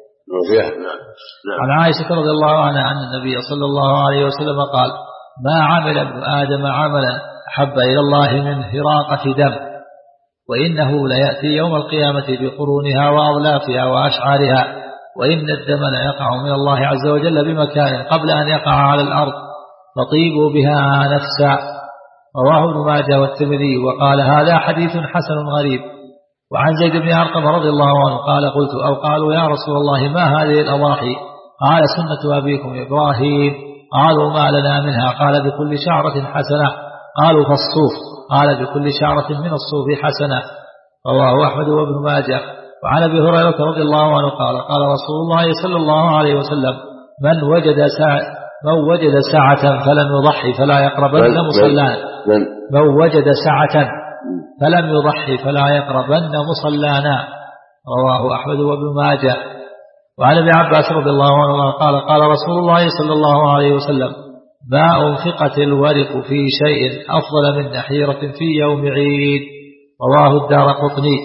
عن عائشة رضي الله عنها أن النبي صلى الله عليه وسلم قال: ما عمل ابن آدم عملا أحب إلى الله من هراقة دم، وإنه ليأتي يوم القيامة بقرونها وأظلافها وأشعارها، وإن الدم ليقع من الله عز وجل بمكان قبل أن يقع على الأرض، فطيبوا بها نفسا. رواه ابن ماجه والترمذي وقال: هذا حديث حسن غريب. وعن زيد بن أرقم رضي الله عنه قال: قلت أو قالوا يا رسول الله ما هذه الأضاحي؟ قال: سنة أبيكم إبراهيم. قالوا: ما لنا منها؟ قال: بكل شعرة حسنة. قالوا: فالصوف؟ قال: بكل شعرة من الصوف حسنة. رواه أحمد وابن ماجه. وعن أبي هريرة رضي الله عنه قال: قال رسول الله صلى الله عليه وسلم: من وجد ساعة من وجد ساعة فلم يضحي فلا يقربن مصلانا. من وجد ساعة فلم يضحي فلا يقربن مصلانا. رواه أحمد وابن ماجه. وعن ابن عباس رضي الله عنه قال: قال رسول الله صلى الله عليه وسلم: ما أنفقت الورق في شيء أفضل من نحيرة في يوم عيد. رواه الدارقطني.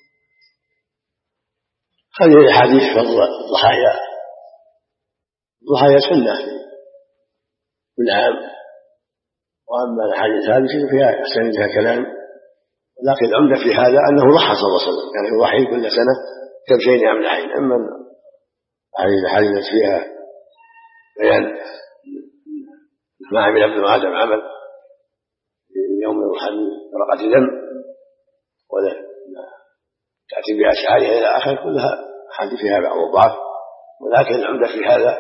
هذه الحديث فضل الضحايا. الضحايا سنة في العام، وأما الحديث هذه فيها سندها كلام، لكن العمدة في هذا أنه ضحى صلى الله عليه وسلم، يعني يضحي كل سنة كبشين أملحين. أما الحديث فيها بيان ما عمل ابن آدم عمل في يوم الخميس فرقة دم ولا تأتي بأشعارها إلى آخر، كلها حديث فيها بعض الضعف، ولكن العمدة في هذا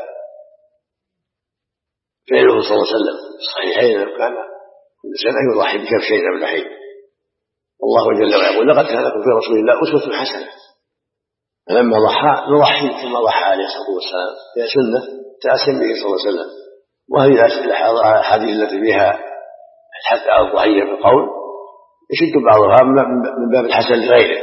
فعله صلى الله عليه وسلم الصحيحين لو كان كل سنة يضحي بكبشين أملحين. والله جل وعلا يقول: لقد كان لكم في رسول الله أسوة حسنة. فلما ضحى نضحي كما ضحى عليه الصلاة والسلام، هي سنة تأسم به صلى الله عليه وسلم. وهذه الأحاديث التي فيها الحث على الضحية في القول يشد بعضها من باب الحسن لغيره،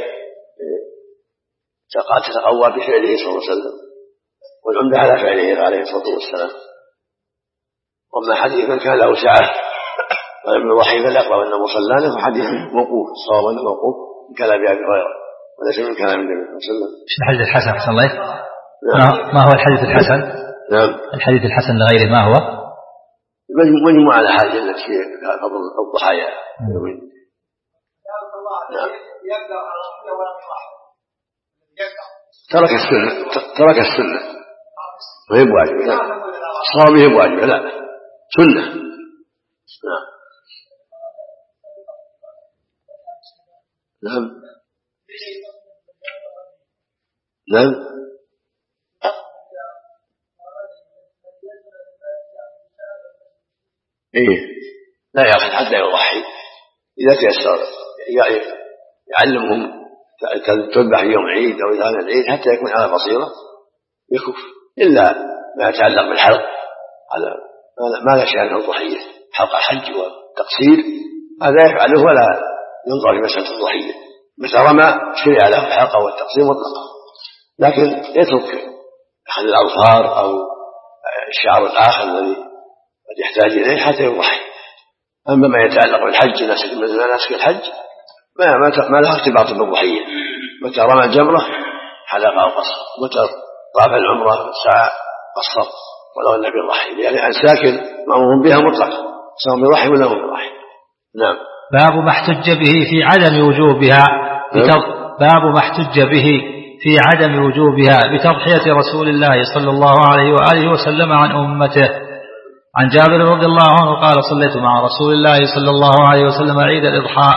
تتقوى بفعله صلى الله عليه وسلم، والعمدة على فعله عليه الصلاة والسلام. وما حديث من كان له سعة ولم يضحي فليقرأ أن مصلانه وحديث موقوف، الصواب أنه موقوف من كلام أبي هريرة وليس من كلام النبي صلى الله عليه وسلم. ايش الحديث الحسن أحسن الله؟ نعم. ما هو الحديث الحسن؟ نعم. الحديث الحسن لغيره ما هو؟ مجموعة على حاجة التي في فضل الضحايا. نعم. ترك السنة ترك السنة ما هي بواجب، لا الصواب هي بواجب، لا سنة. نعم. نعم. نعم. إيه لا يأخذ حتى يضحي إذا تيسر، يعلمهم تذبح يوم عيد أو إذا كان العيد حتى يكون على بصيرة يكف، إلا ما يتعلق بالحلق هذا ما لا شأن الضحية، حلق الحج والتقصير هذا يفعله ولا ينظر في مسألة الضحية، متى رمى شرع له الحلق والتقصير مطلقا، لكن يترك أحد الأظفار أو الشعر الآخر الذي قد يحتاج إليه حتى يضحي. أما ما يتعلق بالحج مثل مناسك الحج ما ما له ارتباط بالضحية، متى رمى الجمرة حلق أو قصر، متى طاف العمرة سعى قصر ولو أنه بيضحي، يعني أن ساكن مأمور بها مطلقا سواء بيضحي ولا هو بيضحي. نعم. باب ما احتج به في عدم وجوبها باب ما احتج به في عدم وجوبها بتضحية رسول الله صلى الله عليه وآله وسلم عن أمته. عن جابر رضي الله عنه قال صليت مع رسول الله صلى الله عليه وسلم عيد الإضحى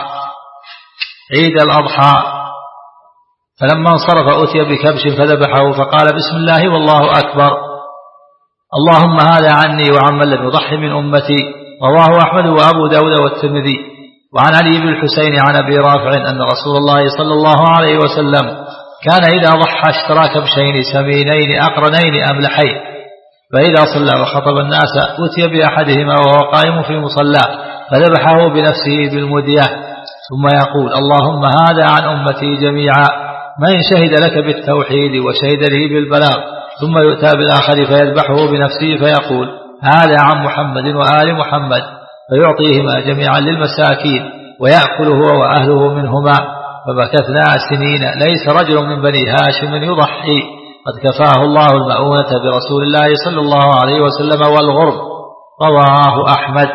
عيد الأضحى فلما انصرف أتي بكبش فذبحه فقال بسم الله والله أكبر اللهم هذا عني وعن من لم يضحي من أمتي. رواه أحمد وأبو داود والترمذي. وعن علي بن الحسين عن أبي رافع أن رسول الله صلى الله عليه وسلم كان إذا ضحى اشترى كبشين سمينين أقرنين أملحين، فإذا صلى وخطب الناس أتي بأحدهما وهو قائم في مصلاه فذبحه بنفسه بالمدية، ثم يقول اللهم هذا عن أمتي جميعا من شهد لك بالتوحيد وشهد لي بالبلاغ، ثم يؤتى بالآخر فيذبحه بنفسه فيقول هذا عن محمد وآل محمد، فيعطيهما جميعا للمساكين ويأكل هو وأهله منهما. فمكثنا سنين ليس رجل من بني هاشم يضحي قد كفاه الله المؤونة برسول الله صلى الله عليه وسلم والغرب. رواه أحمد.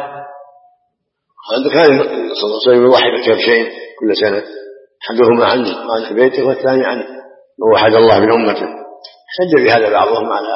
هذا كان صلى الله عليه وسلم يضحي بكبشين كل سنة، أحدهما عن بيته والثاني عنه ووحد الله من أمته. حج بهذا بعضهم على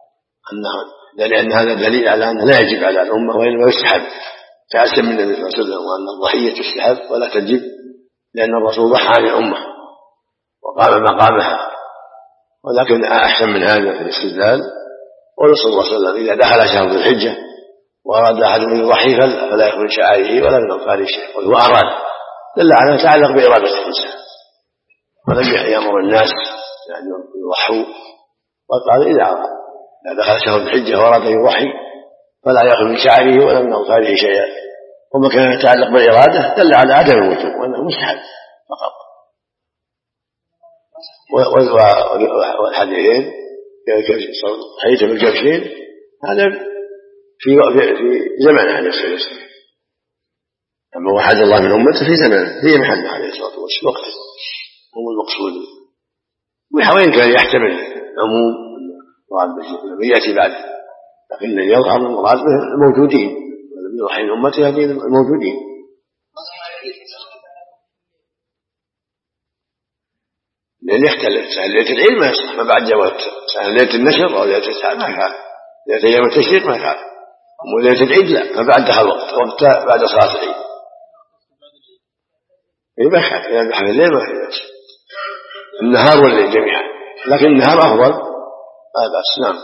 أنه لأن هذا دليل على أنه لا يجب على الأمة وإنما يستحب، تعسم من النبي صلى الله عليه وسلم وأن الضحية تستحب ولا تجب، لأن الرسول ضحى عن الأمة وقام مقامها. ولكن أحسن من هذا في الاستدلال قول صلى الله عليه وسلم إذا دخل شهر ذي الحجة وأراد أحد من يضحي فلا يكون شعائره ولا من أنصاره شيء، وهو أراد دل على يتعلق بإرادة الإنسان، ولم يأمر الناس يعني يضحوا، وقال إذا أراد إذا دخل شهر ذي الحجة وأراد أن يضحي فلا يأخذ من شعائره ولا من أنصاره شيئا، وما كان يتعلق بالإرادة دل على عدم الوجوب وأنه مستحب فقط. والحديثين حديث بالكبشين هذا في في زمن عليه الصلاة والسلام، أما وحد الله من أمته في زمن هي محل عليه الصلاة والسلام وقته هم المقصود، وحوين كان يحتمل عموم مراد به يأتي بعد، لكن يظهر المراد به الموجودين ولم يضحي من أمته هذه الموجودين. لأن يختلف سهل ليلة العيد ما يصح ما بعد جواز، سهل ليلة النشر أو ليلة الساعة ما يفعل، ليلة أيام التشريق ما يفعل، وليلة العيد لا ما بعد دخل وقت وقت بعد صلاة العيد يبقى يعني بحر الليل ما في النهار والليل جميعا، لكن النهار أفضل ما بأس. نعم.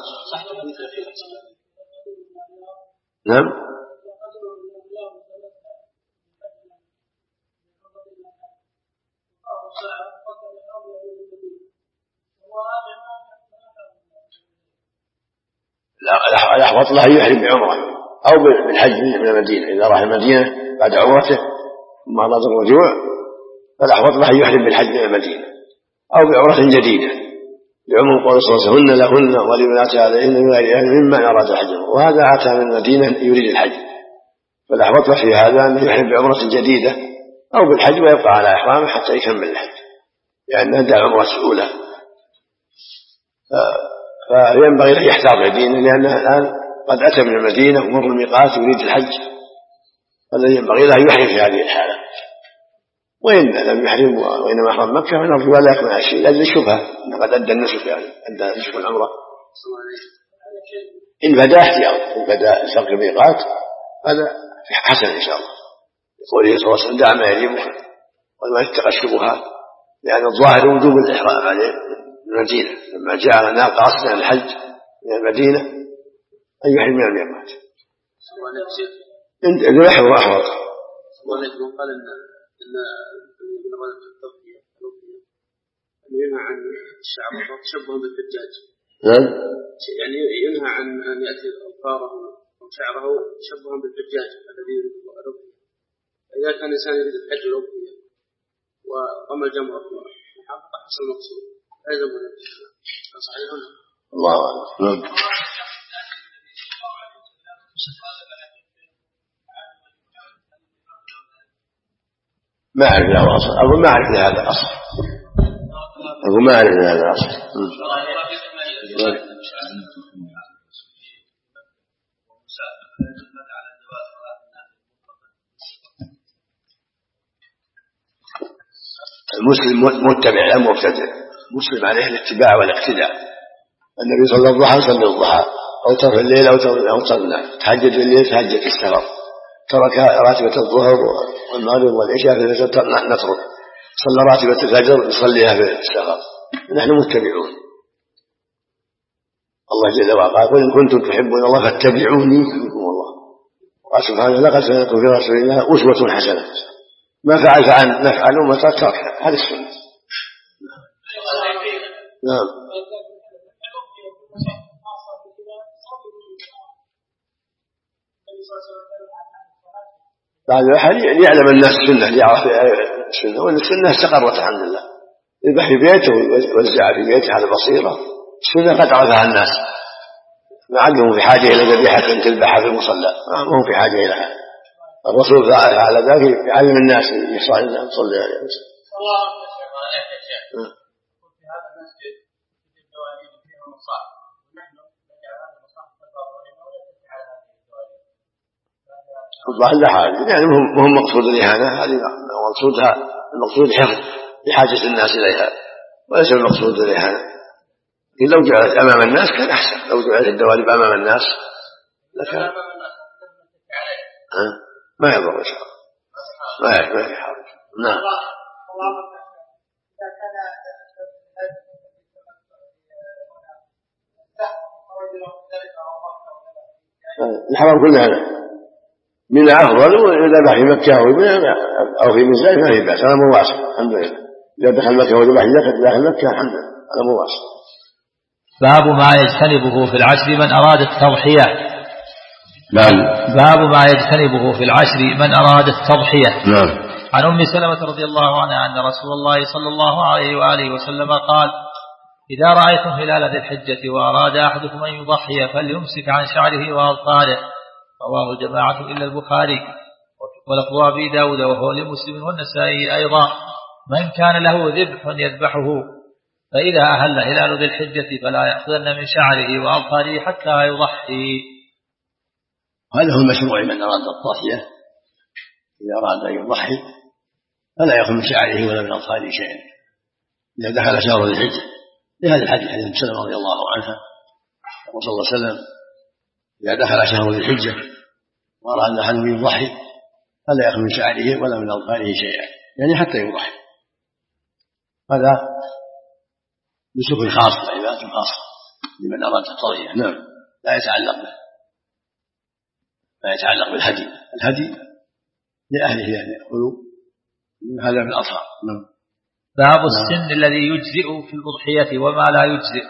نعم. الأحوط له يحرم بعمرة أو بالحج من المدينة، إذا راح المدينة بعد عمرته ثم أراد الرجوع فالأحوط له يحرم بالحج من المدينة أو بعمرة جديدة، لعموم قول صلى الله عليه وسلم هن لهن ولبنات عليهن من غير أهل مما أراد الحج، وهذا أتى من المدينة يريد الحج فالأحوط في هذا أنه يحرم بعمرة جديدة أو بالحج ويبقى على إحرامه حتى يكمل الحج، لأنه أدى عمرة الأولى. فينبغي أن يحتاط بدينه، لأنه الآن قد أتى من المدينة ومر الميقات ويريد الحج، الذي ينبغي له يحرم في هذه الحالة. وإن لم يحرم وإنما أحرم مكة فنرجو لا يكون هذا الشيء لأجل الشبهة أنه قد أدى النسك، يعني أدى نسك العمرة. إن بدا احتياط، إن بدا سبق الميقات هذا حسن إن شاء الله. يقول صلى الله عليه وسلم دع ما يريبك وما يتقى الشبهات، لأن الظاهر وجوب الإحرام عليه من المدينة لما جاء ناقة أصلا الحج من المدينة أن يحرم من الميقات. إذا يحرم أحوط. قال إن إن من غلط التضحية أن ينهى عن الشعر تشبه بالحجاج. يعني ينهى عن أن يأتي أظفاره أو شعره تشبها بالحجاج الذي يريد الأضحية. إذا كان الإنسان يريد الحج والأضحية وقام الجمرة وحقق حصل المقصود أيضا من صحيح الله أعلم. ما أعرف له أصل، أقول ما أعرف لهذا الأصل، أقول ما أعرف لهذا الأصل. المسلم متبع لا مبتدع، مسلم عليه الاتباع والاقتداء. النبي صلى الله عليه وسلم صلى الضحى أو ترك الليل أو ترك النهار، تهجد الليل تهجد في السفر، ترك راتبة الظهر والمغرب والعشاء في الفجر نترك، صلى راتبة الفجر يصليها في السفر. نحن متبعون. الله جل وعلا قل إن كنتم تحبون الله فاتبعوني يحببكم الله. قال سبحانه لقد كان لكم في رسول الله أسوة حسنة، ما فعل فعل نفعل وما ترك هذه السنة. نعم. بعد الأحد يعلم الناس السنة، ليعرف السنة، وأن السنة استقرت الحمد لله. يذبح في بيته ويوزع في بيته على بصيرة، السنة قد عرفها الناس، ما عندهم في حاجة إلى ذبيحة تذبحها في المصلى، ما هم في حاجة إلى هذا. الرسول فعل على ذلك يعلم الناس يصلي عليه وسلم. في هذا المسجد في الدواليب فيها مصاحف، ونحن نجعل هذا المصاحف تظهر لنا ولا تجعل هذه الدواليب. الظاهر لا حاجة، يعني مهم مقصود الإهانة، هذه مقصودها المقصود حفظ لحاجة الناس إليها، وليس المقصود الإهانة. لو جعلت أمام الناس كان أحسن، لو جعلت الدواليب أمام الناس لكان ما يضر إن شاء الله، ما يحب ما في حرج. نعم. الحرام كلها من أفضل، وإذا في مكة أو في مزدلفة ما في بأس، هذا مو واسع الحمد لله. إذا دخل مكة وذبح داخل مكة الحمد لله هذا مو واسع. باب ما يجتنبه في العشر من أراد التضحية. نعم. باب ما يجتنبه في العشر من أراد التضحية. نعم. عن أم سلمة رضي الله عنها أن رسول الله صلى الله عليه وآله وسلم قال: إذا رأيتم هلال ذي الحجة وأراد أحدكم أن يضحي فليمسك عن شعره وأظفاره. رواه الجماعة إلا البخاري، ولفظ أبي داود وهو لمسلم والنسائي أيضا: من كان له ذبح يذبحه فإذا أهل هلال ذي الحجة فلا يأخذن من شعره وأظفاره حتى يضحي. هذا هو المشروع من أراد التضحية، إذا أراد أن يضحي فلا يأخذ من شعره ولا من أظفاره شيئا إذا دخل شهر ذي الحجة، لهذا الحديث حديث ام سلمة رضي الله عنها يقول صلى الله عليه وسلم: إذا دخل شهر ذي الحجة وأراد أحد أن يضحي فلا يأخذ من شعره ولا من أظفاره شيئا، يعني حتى يضحي. هذا نسك خاص وعبادة خاصة لمن أراد التضحية. نعم. لا يتعلق به لا يتعلق بالهدي، الهدي لأهله يعني يأخذوا هذا في الأصغر. نعم. باب السن الذي يجزئ في الأضحية وما لا يجزئ.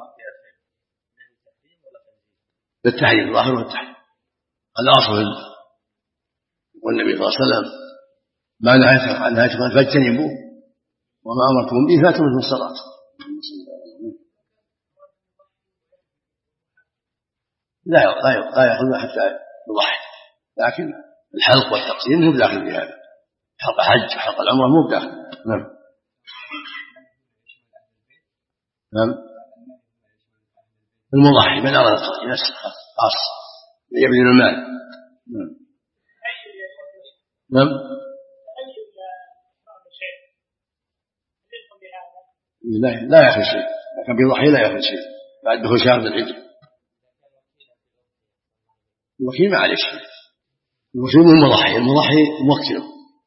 بالتحريم، الظاهر والتحريم. الأصل والنبي صلى الله عليه وسلم ما نهيتكم فاجتنبوه وما أمرتم به فاتوا منه الصلاة. لا لا لا يأخذ حتى يضحي، لكن الحلق والتقسيم مو داخل في هذا، حلق حج وحلق العمرة مو داخل. نعم نعم المضحي من أراد نفسه خاص يبذل المال. نعم نعم لا لا يأخذ شيء، لكن بيضحي لا يأخذ شيء بعد دخول شهر ذي الحجة. الوكيل ما عليه شيء، الوكيل مو المضحي، المضحي موكله.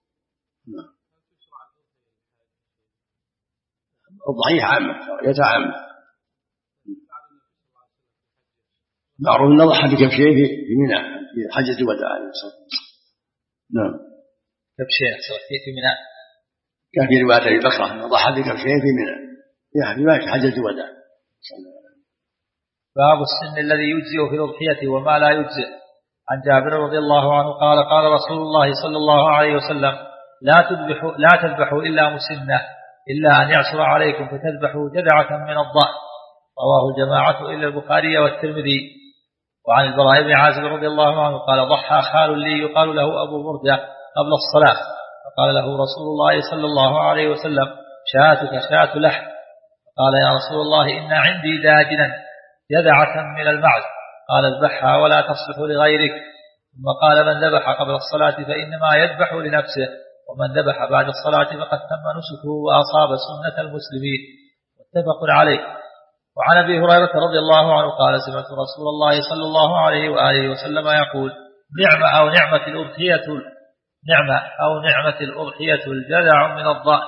الضحية عامة، شرعيتها عامة. معروف أن ضحى بكبشين في منى في حجة الوداع عليه الصلاة والسلام. نعم كبشين في منى، كان في رواية أبي بكر أنه ضحى بكبشين في منى في حجة الوداع. باب السن الذي يجزئ في الأضحية وما لا يجزئ. عن جابر رضي الله عنه قال قال رسول الله صلى الله عليه وسلم لا تذبحوا لا تذبحوا إلا مسنة إلا أن يعصر عليكم فتذبحوا جذعة من الضأن. رواه الجماعة إلا البخاري والترمذي. وعن البراء بن عازب رضي الله عنه قال ضحى خال لي يقال له أبو بردة قبل الصلاة، فقال له رسول الله صلى الله عليه وسلم شاتك شات لحم، قال يا رسول الله إن عندي داجنا جذعة من المعز، قال اذبحها ولا تصلح لغيرك. ثم قال من ذبح قبل الصلاة فإنما يذبح لنفسه، ومن ذبح بعد الصلاة فقد تم نسكه وأصاب سنة المسلمين. متفق عليه. وعن أبي هريرة رضي الله عنه قال سمعت رسول الله صلى الله عليه وآله وسلم يقول نعمة أو نعمة الأضحية نعمة أو نعمة الأضحية الجذع من الضأن.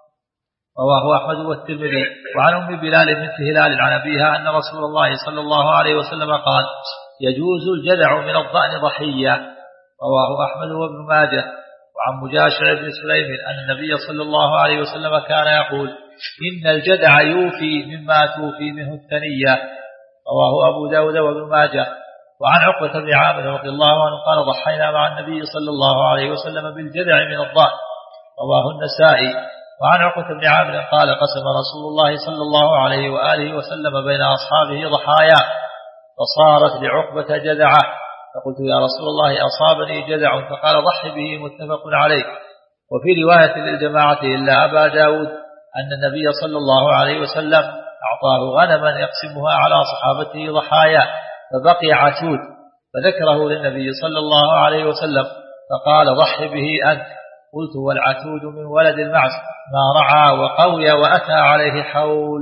رواه أحمد والترمذي. وعن أم بلال بنت هلال عن أبيها أن رسول الله صلى الله عليه وسلم قال يجوز الجذع من الضأن ضحية. رواه أحمد وابن ماجه. وعن مجاشع بن سليم أن النبي صلى الله عليه وسلم كان يقول إن الجذع يوفي مما توفي منه الثنية. رواه أبو داود وابن ماجه. وعن عقبة بن عامر رضي الله عنه قال ضحينا مع النبي صلى الله عليه وسلم بالجذع من الضأن. رواه النسائي. وعن عقبة بن عامر قال قسم رسول الله صلى الله عليه وآله وسلم بين أصحابه ضحايا فصارت لعقبة جذعة، فقلت يا رسول الله أصابني جذع، فقال ضح به. متفق عليه. وفي رواية للجماعة إلا أبا داود أن النبي صلى الله عليه وسلم أعطاه غنما يقسمها على صحابته ضحايا فبقي عتود، فذكره للنبي صلى الله عليه وسلم فقال ضح به أنت. قلت والعتود من ولد المعز ما رعى وقوي وأتى عليه حول.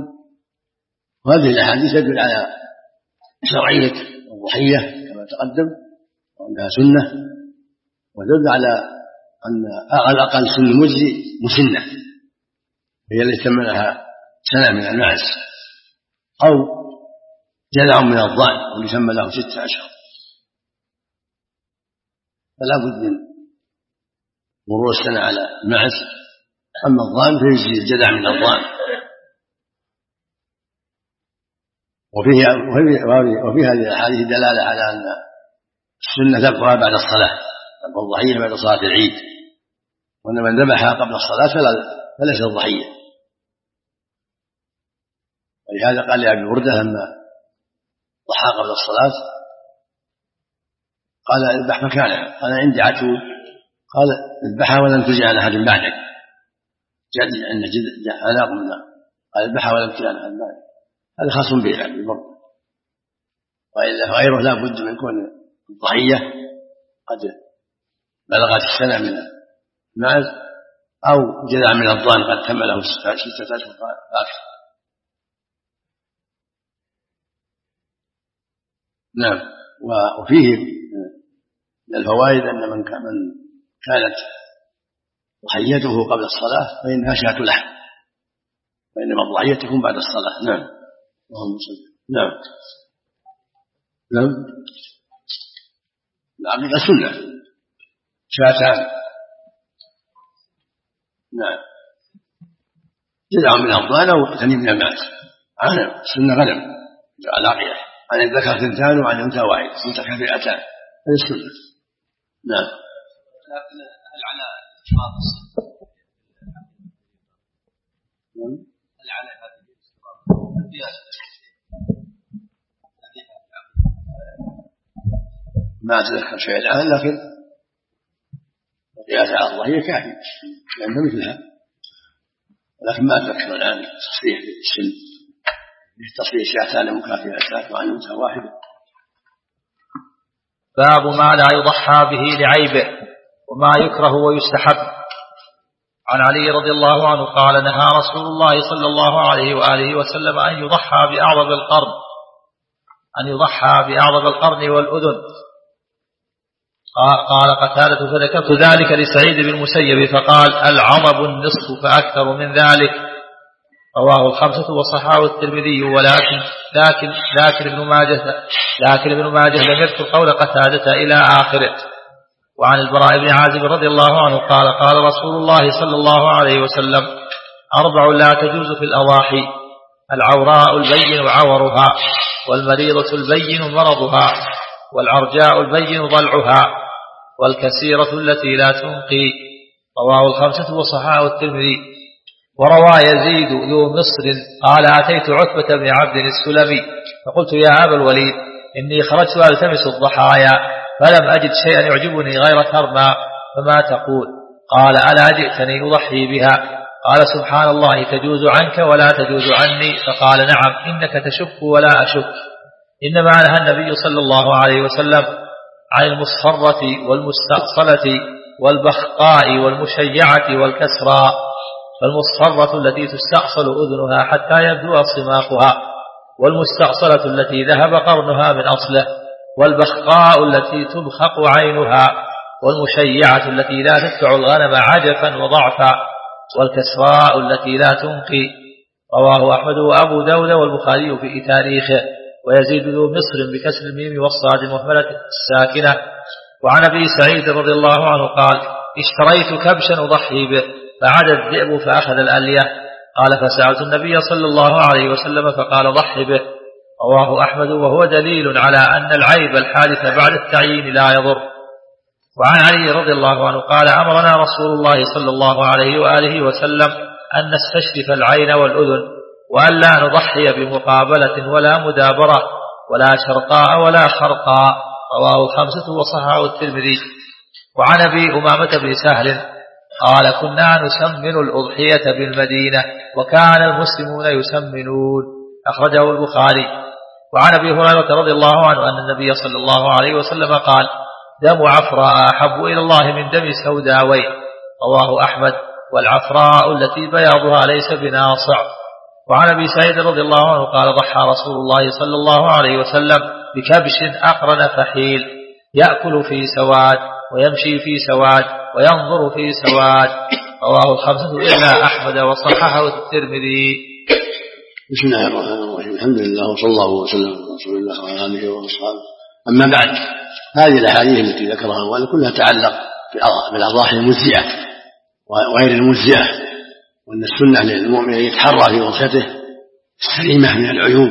وهذه الأحاديث تدل على شرعية الضحية كما تقدم وأنها سنة، وتدل على أن على الأقل سن المجزي مسنة هي التي تم لها سنة من المعز أو جذع من الضأن واللي تم له ستة أشهر، فلا بد من مرور السنة على المعز. أما الضأن فيجزي الجذع من الضأن. وفيه وفي هذه الأحاديث دلالة على أن السنة تبقى بعد الصلاة، تبقى الضحية بعد صلاة العيد، وأن من ذبحها قبل الصلاة فليس الضحية. ولهذا قال لأبي بردة لما ضحى قبل الصلاة قال اذبح مكانها، قال عندي عتود، قال اذبحها ولم تجع عن أحد بعدك، جد أن جد أناق من النار، قال اذبحها ولم تجع عن أحد بعدك. هذا خاص به أبي بردة، وإلا فغيره لا بد من كون الضحية قد بلغت السنة من المعز أو جذع من الضأن قد تم له ستة أشهر أكثر. نعم. وفيه من الفوائد أن من كانت ضحيته قبل الصلاة فإنها شاة لحم، وإنما الضحية تكون بعد الصلاة. نعم. اللهم صل. نعم. نعم. العقيقة سنة شاتان. نعم. جذع من الضأن أو ثني من المعز. غنم سنة غنم العقيقة، عن الذكر ثنتان وعن الأنثى واحد متكافئتان، هذه السنة. نعم. لكن هل على إشراط السن؟ نعم. هل على هذه الإشراط؟ ما أتذكر شيء الآن، لكن الأضاحية كافية لأنها مثلها، ولكن ما تذكر الآن تصريح بالسن بالتصريح شاتان مكافئتان وعن أنثى واحدة. باب ما لا يضحى به لعيبه وما يكره ويستحب. عن علي رضي الله عنه قال نهى رسول الله صلى الله عليه وآله وسلم أن يضحى بأعظم القرن أن يضحى بأعظم القرن والأذن. قال قتادة فذكرت ذلك لسعيد بن المسيب فقال العظم النصف فأكثر من ذلك. رواه الخمسة وصححه الترمذي ولكن لكن لكن ابن ماجه لكن ابن ماجه لم يذكر قول قتادة إلى آخره. وعن البراء بن عازب رضي الله عنه قال قال رسول الله صلى الله عليه وسلم أربع لا تجوز في الأضاحي: العوراء البين عورها، والمريضة البين مرضها، والعرجاء البين ضلعها، والكسيرة التي لا تنقي. رواه الخمسة وصححه الترمذي. وروى يزيد ذو مصر قال أتيت عتبة بن عبد السلمي فقلت يا أبا الوليد إني خرجت ألتمس الضحايا فلم أجد شيئا يعجبني غير كرما فما تقول؟ قال ألا جئتني أضحي بها؟ قال سبحان الله تجوز عنك ولا تجوز عني. فقال نعم إنك تشك ولا أشك. إنما نهى النبي صلى الله عليه وسلم عن المصفرة والمستأصلة والبخقاء والمشيعة والكسرى. فالمصفرة التي تستأصل أذنها حتى يبدو صماخها، والمستأصلة التي ذهب قرنها من أصله، والبخقاء التي تبخق عينها، والمشيعة التي لا تدفع الغنم عجفا وضعفا، والكسراء التي لا تنقي. رواه أحمد وأبو داود والبخاري في تاريخه. ويزيد ذو مصر بكسر الميم والصاد المهملة الساكنة. وعن أبي سعيد رضي الله عنه قال اشتريت كبشا أضحي به فعاد الذئب فأخذ الألية. قال فسألت النبي صلى الله عليه وسلم فقال ضحي به. رواه أحمد وهو دليل على أن العيب الحادث بعد التعيين لا يضر. وعن علي رضي الله عنه قال أمرنا رسول الله صلى الله عليه وآله وسلم أن نستشرف العين والأذن وأن لا نضحي بمقابلة ولا مدابرة ولا شرقاء ولا خرقاء. رواه الخمسة وصححه الترمذي. وعن أبي أمامة بن سهل قال كنا نسمن الأضحية بالمدينة وكان المسلمون يسمنون. أخرجه البخاري. وعن أبي هريرة رضي الله عنه أن النبي صلى الله عليه وسلم قال دم عفراء أحب إلى الله من دم سوداوين. رواه أحمد. والعفراء التي بياضها ليس بناصع. وعن أبي سعيد رضي الله عنه قال ضحى رسول الله صلى الله عليه وسلم بكبش أقرن فحيل يأكل في سواد ويمشي في سواد وينظر في سواد. رواه الخمسة إلا أحمد وصححه الترمذي. بسم الله الرحمن الرحيم. الحمد لله وصلى الله وسلم على رسول الله وعلى آله وأصحابه. أما بعد، هذه الأحاديث التي ذكرها وأن كلها تعلق بالأضاحي المجزئة وغير المجزئة، وأن السنة للمؤمن يتحرى في أضحيته السليمة من العيوب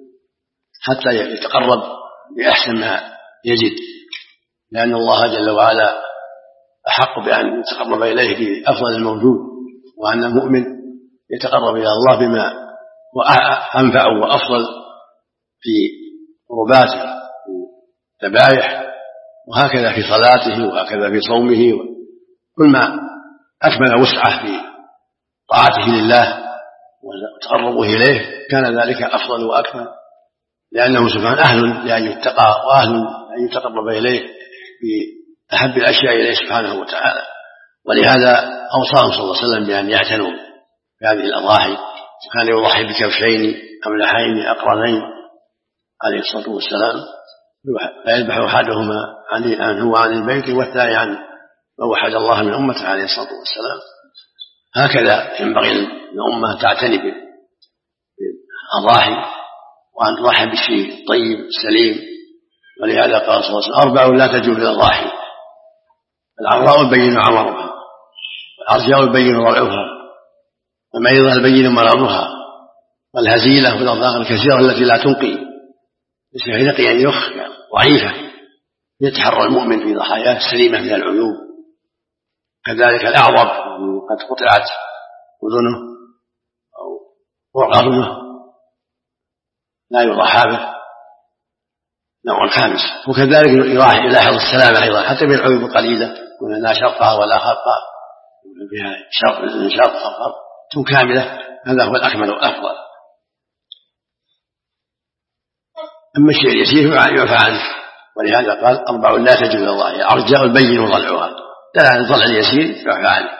حتى يتقرب بأحسن ما يجد، لأن الله جل وعلا أحق بأن يتقرب إليه في أفضل الموجود، وأن المؤمن يتقرب إلى الله بما وأنفع وأفضل في قرباته في الذبائح، وهكذا في صلاته وهكذا في صومه، كل ما أكمل وسعه في طاعته لله وتقربه إليه كان ذلك أفضل وأكمل، لأنه سبحانه أهل لأن يتقى وأهل أن يتقرب إليه بأحب الأشياء إليه سبحانه وتعالى. ولهذا أوصاهم صلى الله عليه وسلم بأن يعتنوا بهذه الأضاحي، كان يضحي بكبشين أملحين أقرنين عليه الصلاة والسلام، فيذبح أحدهما عنه وعن البيت والثاني عن من وحد الله من أمته عليه الصلاة والسلام. هكذا ينبغي الأمة تعتني بالأضاحي وأن تضحي بالشيء الطيب السليم. ولهذا قال صلى الله عليه وسلم أربع لا تجوز الأضاحي: العوراء البين عورها، والعرجاء البين ضلعها، والمريضة البين مرضها، والهزيلة والأضغاث الكثيرة التي لا تنقي، ليس في نقي أن يخ ضعيفة. يتحرى المؤمن في ضحاياه السليمة من العيوب. كذلك الأعظم قد قطعت أذنه أو قرنه لا يضحى به، نوع خامس. وكذلك يلاحظ السلامة أيضا حتى بالعيوب القليلة، كنا لا شرقها ولا خرقها فيها شرط شرط أفضل تكون كاملة، هذا هو الأكمل والأفضل. أما الشيء اليسير يعفى عنه، ولهذا قال أربع لا تجوز الله: الأرجاء البين وضلعها، دل الضلع اليسير يعفى عنه،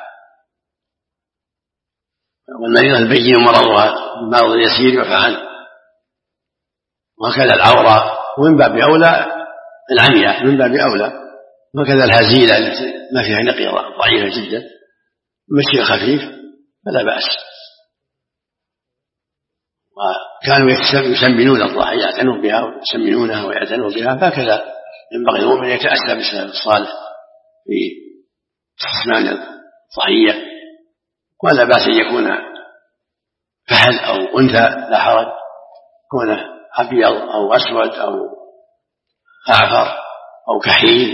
والمريضة البين مرضها المرض اليسير يعفى عنه، وهكذا العورة، ومن باب أولى العمياء من باب أولى، وهكذا الهزيلة التي ما فيها نقيضة ضعيفة جدا، مشي خفيف فلا بأس. وكانوا يسمنون الضحية، يعتنوا بها ويسمنونها ويعتنوا بها، فهكذا ينبغي المؤمن يتأسى بالسلف الصالح في استثمان الضحية، ولا بأس أن يكون فحل أو أنثى لا حرج، كونه أبيض أو أسود أو أعفر أو كحيل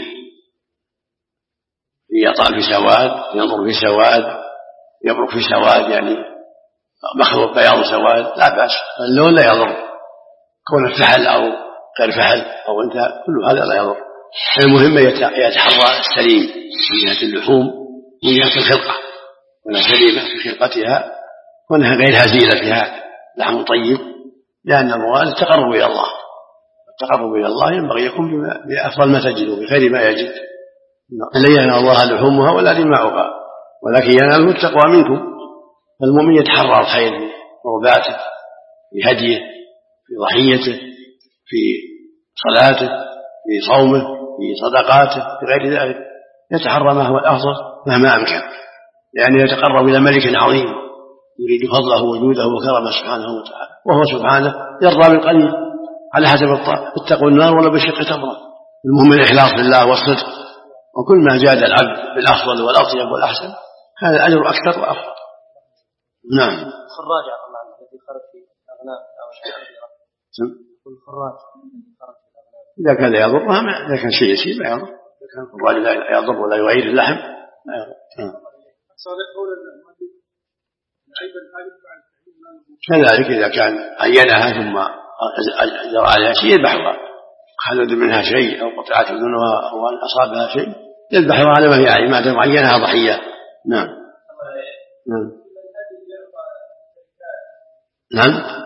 يطأ في سواد، ينظر في سواد، يبرك في سواد، يعني مخلوط بياض سواد لا بأس، اللون لا يضر، كون فحل أو غير فحل أو أنثى كل هذا لا يضر. المهم يتحرى السليم من جهة اللحوم ومن جهة الخلقة، ولا سليمة في خلقتها، وأنها غير هزيلة فيها لحم طيب، لأن المراد التقرب إلى الله، التقرب إلى الله ينبغي يكون بأفضل ما تجد بخير ما يجد. لن ينال الله لحومها ولا دماؤها ولكن يناله التقوى منكم. فالمؤمن يتحرى الخير في قرباته، في هديه، في ضحيته، في صلاته، في صومه، في صدقاته، في غير ذلك، يتحرى ما هو الأفضل مهما أمكن، لأنه يتقرب إلى ملك عظيم يريد فضله وجوده وكرمه سبحانه وتعالى، وهو سبحانه يرضى بالقليل على حسب الطاعة، اتقوا النار ولا بشق تمرة. المهم الإخلاص لله والصدق، وكل ما جاد العبد بالأفضل والأطيب والأحسن كان الأجر أكثر وأفضل. نعم. الخراج الذي خرج في الأغنام أو الشعيرة، الخراج إذا كان لا يضرها، إذا كان شيء يسير لا يضر، إذا كان الخراج لا يضر ولا يغير اللحم لا يضر. كذلك إذا كان عينها ثم جرى عليها شيء يذبحها، خلد منها شيء أو قطعت أذنها أو أصابها شيء يذبحها على ما هي عليه ما دام عينها ضحية. نعم. نعم. نعم.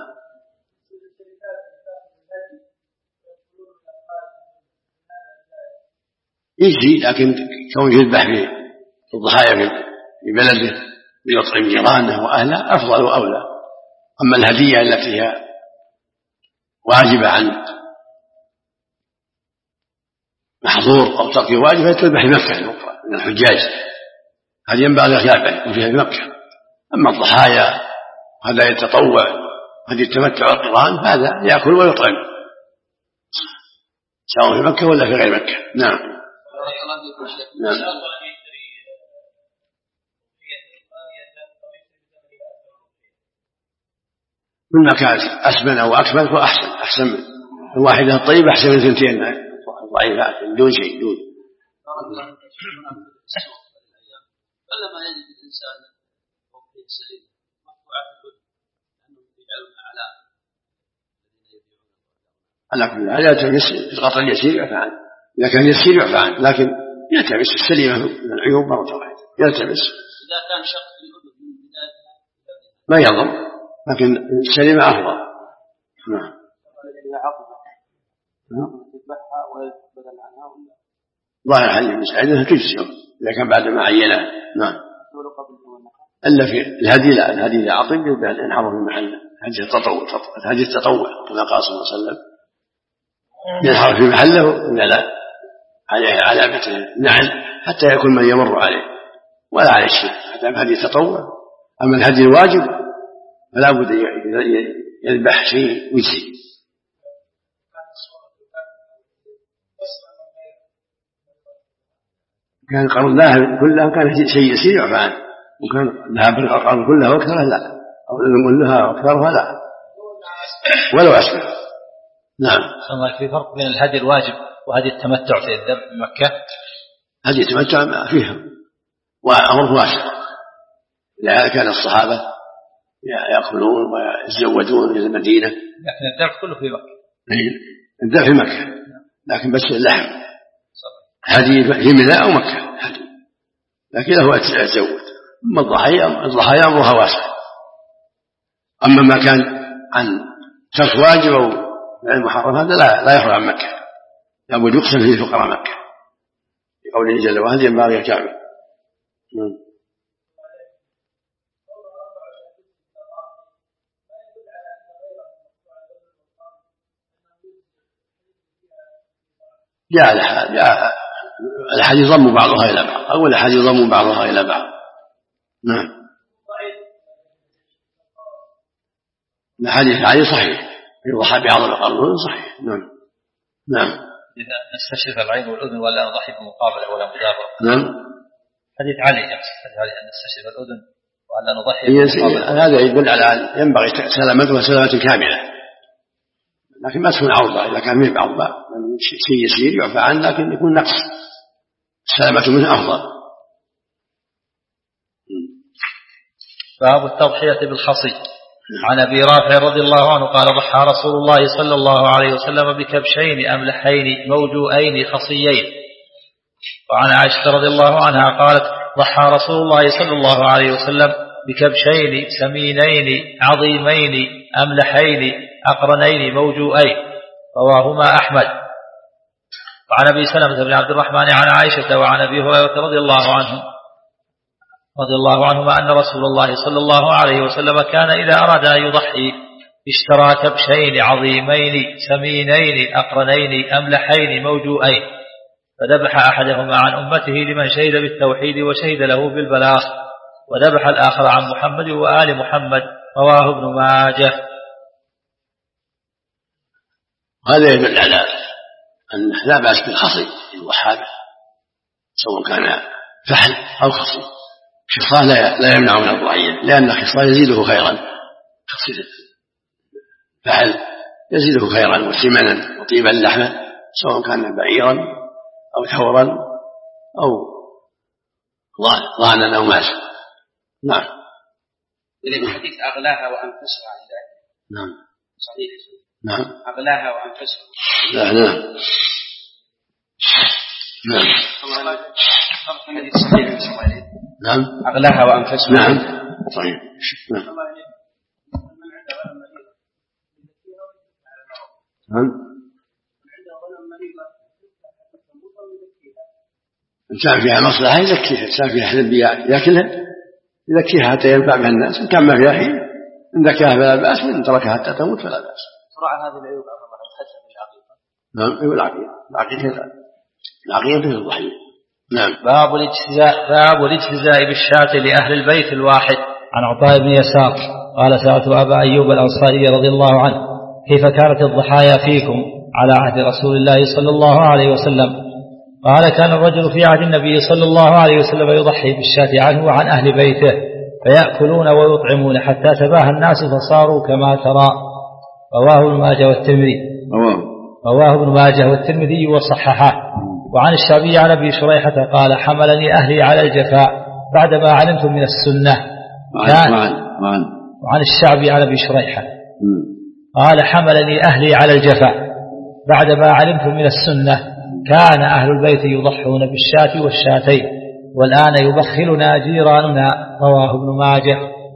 يجي، لكن كون يذبح في الضحايا في بلده ويطعم جيرانه وأهله أفضل وأولى. أما الهدية التي هي واجبة عن محظور أو ترك واجب فتذبح في مكة من الحجاج، هذه ينبغي الخلاف يكون فيها في مكة. أما الضحايا هذا يتطوع، هذه التمتع القران، هذا يأكل ويطعم سواء في مكة ولا في غير مكة. نعم. نعم. كل ما كانت أسمن أو أكمل فأحسن، أحسن من الواحدة الطيبة أحسن من ثنتين ضعيفات دون شيء دون. فلما يجد الإنسان وفيه سليم مقطوعات الهدى أنهم يجعلون أعلام على كل حال يلتمس القطع اليسير يعفى عنه، إذا كان يسير يعفى عنه، لكن يلتمس السليمة من العيوب مرة واحدة، يلتمس. إذا كان شق الأذن من بدايتها ما يضر، لكن السليمة أفضل. نعم. تذبحها ويبدل عنها ولا ظاهر حديث ابن سعيد انها تجزئ اذا كان بعد ما عينها. نعم. الا في الهدي لا، الهدي اذا عطل ينحر في محله، هدي التطوع، هدي التطوع كما قال صلى الله عليه وسلم ينحر في محله ولا عليه علامه النعل حتى يكون من يمر عليه ولا عليه شيء، حتى هدي التطوع. اما الهدي الواجب فلا بد يذبح شيء ويجزي. كان قرن ذهب كلها كان شيء يسير يعفى عنه، وكان ذهب القرن كلها واكثرها لا، او كلها واكثرها لا ولو اسمع. نعم. في فرق بين الهدي الواجب وهدي التمتع في الذبح بمكة. هدي التمتع فيها وامره واسع، لهذا كان الصحابه ياكلون ويتزودون في المدينه، لكن الذبح كله في مكه. الذبح في مكه، لكن بس اللحم هذه في منى أو مكة هذه، لكن له أتزود. أما الضحايا الضحايا أمرها واسع. أما ما كان عن ترك واجب أو فعل محرم هذا لا لا يخرج عن مكة، لابد يقسم فيه فقراء مكة لقوله جل وعلا ينبغي الكعبة. جاء الأحاديث ضم بعضها إلى بعض أو الأحاديث ضم بعضها إلى بعض. نعم الحديث الحديث صحيح يضحى بعض القرن صحيح. نعم نعم إذا نستشرف العين والأذن ولا نضحي بمقابلة ولا مدابرة. نعم حديث علي يقصد علي أن نستشرف الأذن ولا نضحي بمقابلة. هذا يدل على ينبغي سلامتها سلامة كاملة، لكن ما تكون عوضة إذا كان فيه بعض شيء يسير يعفى عنه لكن يكون نقص السلامة منه أفضل. باب التضحية بالخصي. عن أبي رافع رضي الله عنه قال ضحى رسول الله صلى الله عليه وسلم بكبشين أملحين موجوئين خصيين. وعن عائشة رضي الله عنها قالت ضحى رسول الله صلى الله عليه وسلم بكبشين سمينين عظيمين أملحين أقرنين موجوئين، رواهما أحمد. وعن أبي سلمة بن عبد الرحمن عن عائشة وعن أبي هريرة رضي الله عنه رضي الله عنهما أن رسول الله صلى الله عليه وسلم كان إذا أراد أن يضحي اشترى كبشين عظيمين سمينين أقرنين أملحين موجوئين، فذبح أحدهما عن أمته لمن شهد بالتوحيد وشهد له بالبلاغ، وذبح الآخر عن محمد وآل محمد، رواه ابن ماجه. هذا يدل على أن لا بأس بالخصي يضحى به سواء كان فحل أو خصي. خصاه لا يمنع من الضحية لأن خصاه يزيده خيرا، فحل يزيده خيرا وسمنا وطيبا لحمه سواء كان بعيرا أو ثورا أو ضانا أو ماسا. نعم إذن الحديث أغلاها وأنفسها عند نعم صحيح. نعم أغلاها وأنفسها. لا نعم نعم الحديث صحيح. نعم أغلاها وأنفسها. نعم صحيح. نعم نعم إن كان فيها مصلحة يزكيها، إن كان فيها حلب يأكلها يزكيها حتى ينفع بها الناس، إن كان ما فيها حين إن ذكاها فلا بأس وإن تركها حتى تموت فلا بأس. صراحة هذه العيوب حسب العقيقة. نعم أيوة العقيقة العقيقة العقيقة في الضحية. نعم. باب الاجتزاء باب الاجتزاء بالشاة لأهل البيت الواحد. عن عطاء بن يسار قال سألت أبا أيوب الأنصاري رضي الله عنه كيف كانت الضحايا فيكم على عهد رسول الله صلى الله عليه وسلم؟ قال كان الرجل في عهد النبي صلى الله عليه وسلم يضحي بالشاة عنه وعن أهل بيته فيأكلون ويطعمون حتى تباهى الناس فصاروا كما ترى. رواه ابن ماجه والترمذي رواه ابن ماجه والترمذي وصححه. وعن الشعبي عن أبي شريحة قال حملني أهلي على الجفاء بعدما علمت من السنة. كان وعن الشعبي عن أبي شريحة قال حملني أهلي على الجفاء بعدما علمت من السنة. كان أهل البيت يضحون بالشاة والشاتين والآن يبخلنا جيراننا. رواه ابن ماجه.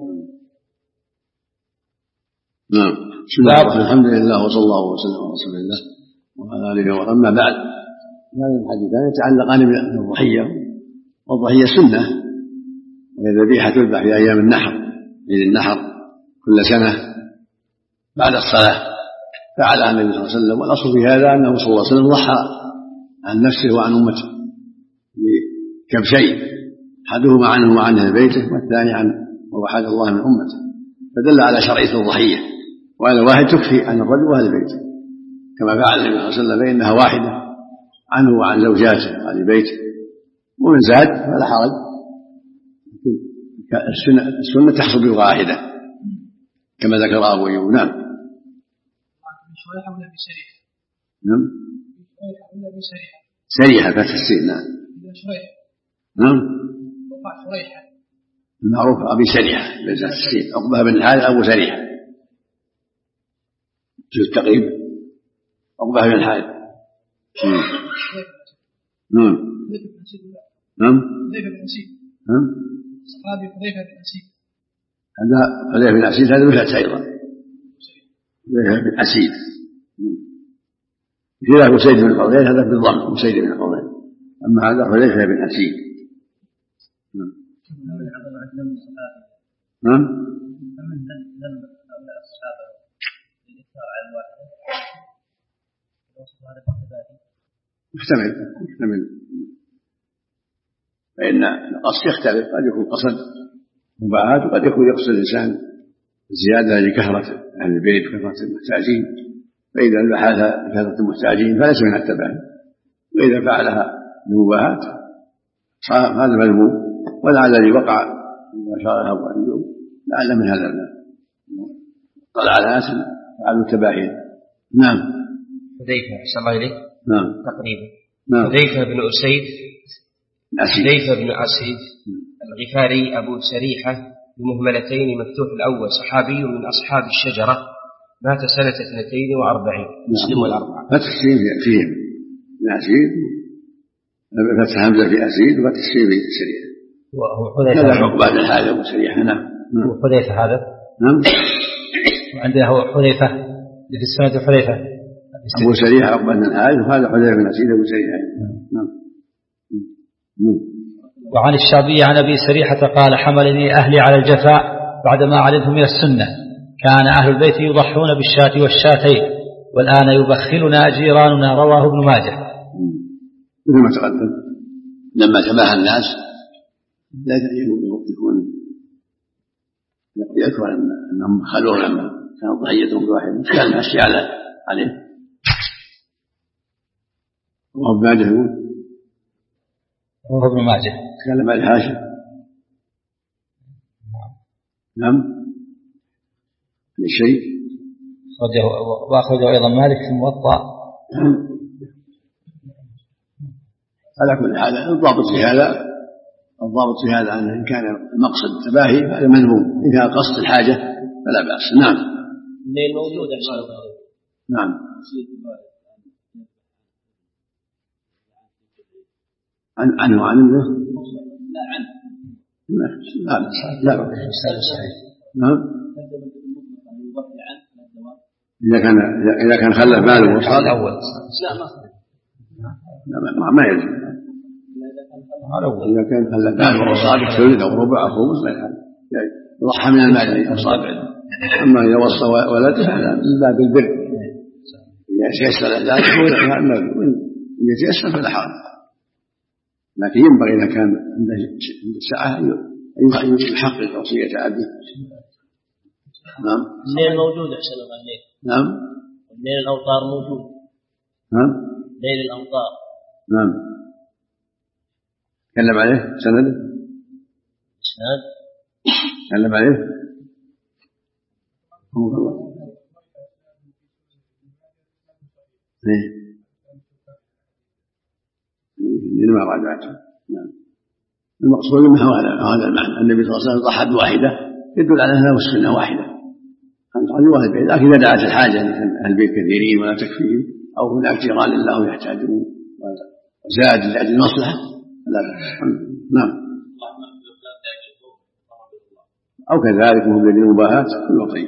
نعم. الحمد لله وصلى الله وسلم على رسول الله وعلى آله وسلم. أما بعد هذا الحديثان يتعلقان بالضحية، والضحية سنة وهي ذبيحة تذبح في أيام النحر عيد النحر كل سنة بعد الصلاة فعلها النبي صلى الله عليه وسلم. والأصل في هذا أنه صلى الله عليه وسلم ضحى عن نفسه وعن أمته بكبشين أحدهما عنه وعن أهل بيته والثاني عن وحد الله من أمته، فدل على شرعية الضحية وأن الواحد تكفي عن الرجل وأهل بيته كما فعل النبي صلى الله عليه وسلم فإنها واحدة عنه وعن زوجاته وأهل بيته، ومن زاد فلا حرج. السنة, السنة تحصل بالواحدة كما ذكر أبو أيوب. نعم. نعم سريحة فتح السين. نعم نعم المعروف أبي سريحة بفتح السين. عقبة بن الحارث أبو سريحة جزء التقريب. عقبة بن الحارث. نعم نعم نعم صحابي حذيفة بن أسيد. هذا حذيفة بن أسيد هذا بفتح أيضا، حذيفة بن أسيد. كذا أسيد بن حضير هذا بالضم، أسيد بن حضير، أما هذا حذيفة بن أسيد. نعم. محتمل محتمل فإن القصد يختلف، قد يكون قصد مباهات وقد يكون يقصد الإنسان زيادة لكثرة أهل البيت وكثرة المحتاجين، فإذا البحث لكثرة المحتاجين فليس من التباهي، وإذا فعلها لمباهات هذا مذموم، ولعل الذي وقع مما شارها أبو أيوب لعل من هذا الباب طلع على ناس فعلوا التباهي. نعم. حذيفة أحسن الله إليك. نعم تقريبا. نعم. حذيفة بن أسيد حذيفة بن أسيد الغفاري أبو سريحة بمهملتين مفتوح الأول، صحابي من أصحاب الشجرة، مات سنة اثنتين وأربعين. مسلم والأربعة. فتح السين فيهم من أسيد، فتح همزة في أسيد وفتح السين في سريحة. وهو حذيفة هذا بعد الحاجة أبو سريحة. نعم. هو حذيفة هذا. نعم. وعنده هو حذيفة في السنة حذيفة أبو سريحة عقبة بن الحارث، وهذا حذيفة بن أسيد أبو سريحة. نعم. وعن الشعبي عن أبي سريحة قال حملني أهلي على الجفاء بعدما علمت من السنة، كان أهل البيت يضحون بالشاة والشاتين والآن يبخلنا جيراننا. رواه ابن ماجه. مثل ما تقدم لما تباهى الناس لا يكون يذكر أنهم خلوا لما كانت ضحيتهم بواحد كان ماشي على عليه. وابن ماجه يقول رواه ابن ماجه تكلم عن الحاشم. نعم. لشيء وأخرجه أيضا مالك في الموطأ. على كل حال الضابط في هذا الضابط في هذا أن إن كان المقصد التباهي فهذا منهوم، إن كان قصد الحاجة فلا بأس. نعم. من الموجود نعم. عن عنه عن ابنه لا عنه لا لا لا نعم. إذا كان إذا كان خلف ماله وصال الأول لا ما يلزم. إذا كان خلف ماله وصال ثلث أو ربع أو خمس لا يضحى من المال الذي أصاب. أما إذا وصى ولده فهذا من باب البر، إذا تيسر ذلك فلا إن يتيسر فلا حرج، لكن ينبغي إذا كان عنده ساعة أن يحقق وصية أبيه. نعم. الليل موجود أحسن الله عليك. نعم. الليل الأوطار موجود. نعم. ليل الأوطار. نعم. تكلم عليه سند. سند. تكلم عليه. الله. إيه. لما راجعته. نعم. المقصود منه هذا المعنى، النبي صلى الله عليه وسلم ضحى بواحدة يدل على أنها مسكنة واحدة، أن قال واحد بيت، لكن إذا دعت الحاجة أهل البيت كثيرين ولا تكفيهم أو هناك جيران لله يحتاجون وزاد لأجل المصلحة فلا بأس. نعم. أو كذلك مهم للمباهات كله طيب.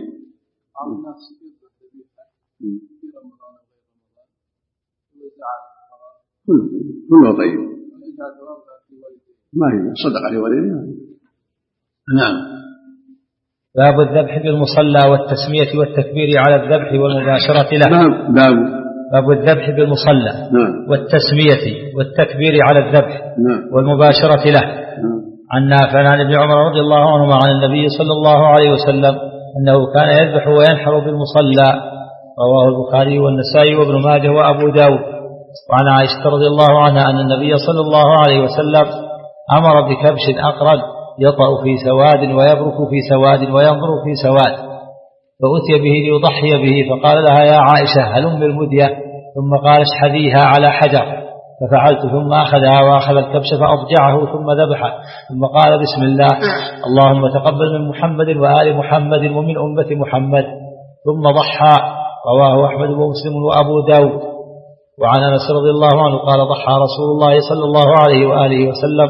كله طيب ما هي صدقة لوالديه. نعم. باب الذبح بالمصلى والتسمية والتكبير على الذبح والمباشرة له. نعم. باب باب الذبح بالمصلى. نعم. والتسمية والتكبير على الذبح. نعم. والمباشرة له. نعم. عن نافع عن ابن عمر رضي الله عنهما عن النبي صلى الله عليه وسلم أنه كان يذبح وينحر بالمصلى. رواه البخاري والنسائي وابن ماجه وأبو داود. وعن عائشة رضي الله عنها أن النبي صلى الله عليه وسلم أمر بكبش أقرد يطأ في سواد ويبرك في سواد وينظر في سواد، فأتي به ليضحي به، فقال لها يا عائشة هلم بالمدية، ثم قال اشحذيها على حجر، ففعلت، ثم أخذها وأخذ الكبش فأضجعه ثم ذبحه، ثم قال بسم الله اللهم تقبل من محمد وآل محمد ومن أمة محمد، ثم ضحى. رواه أحمد ومسلم وأبو داود. وعن أنس رضي الله عنه قال ضحى رسول الله صلى الله عليه وآله وسلم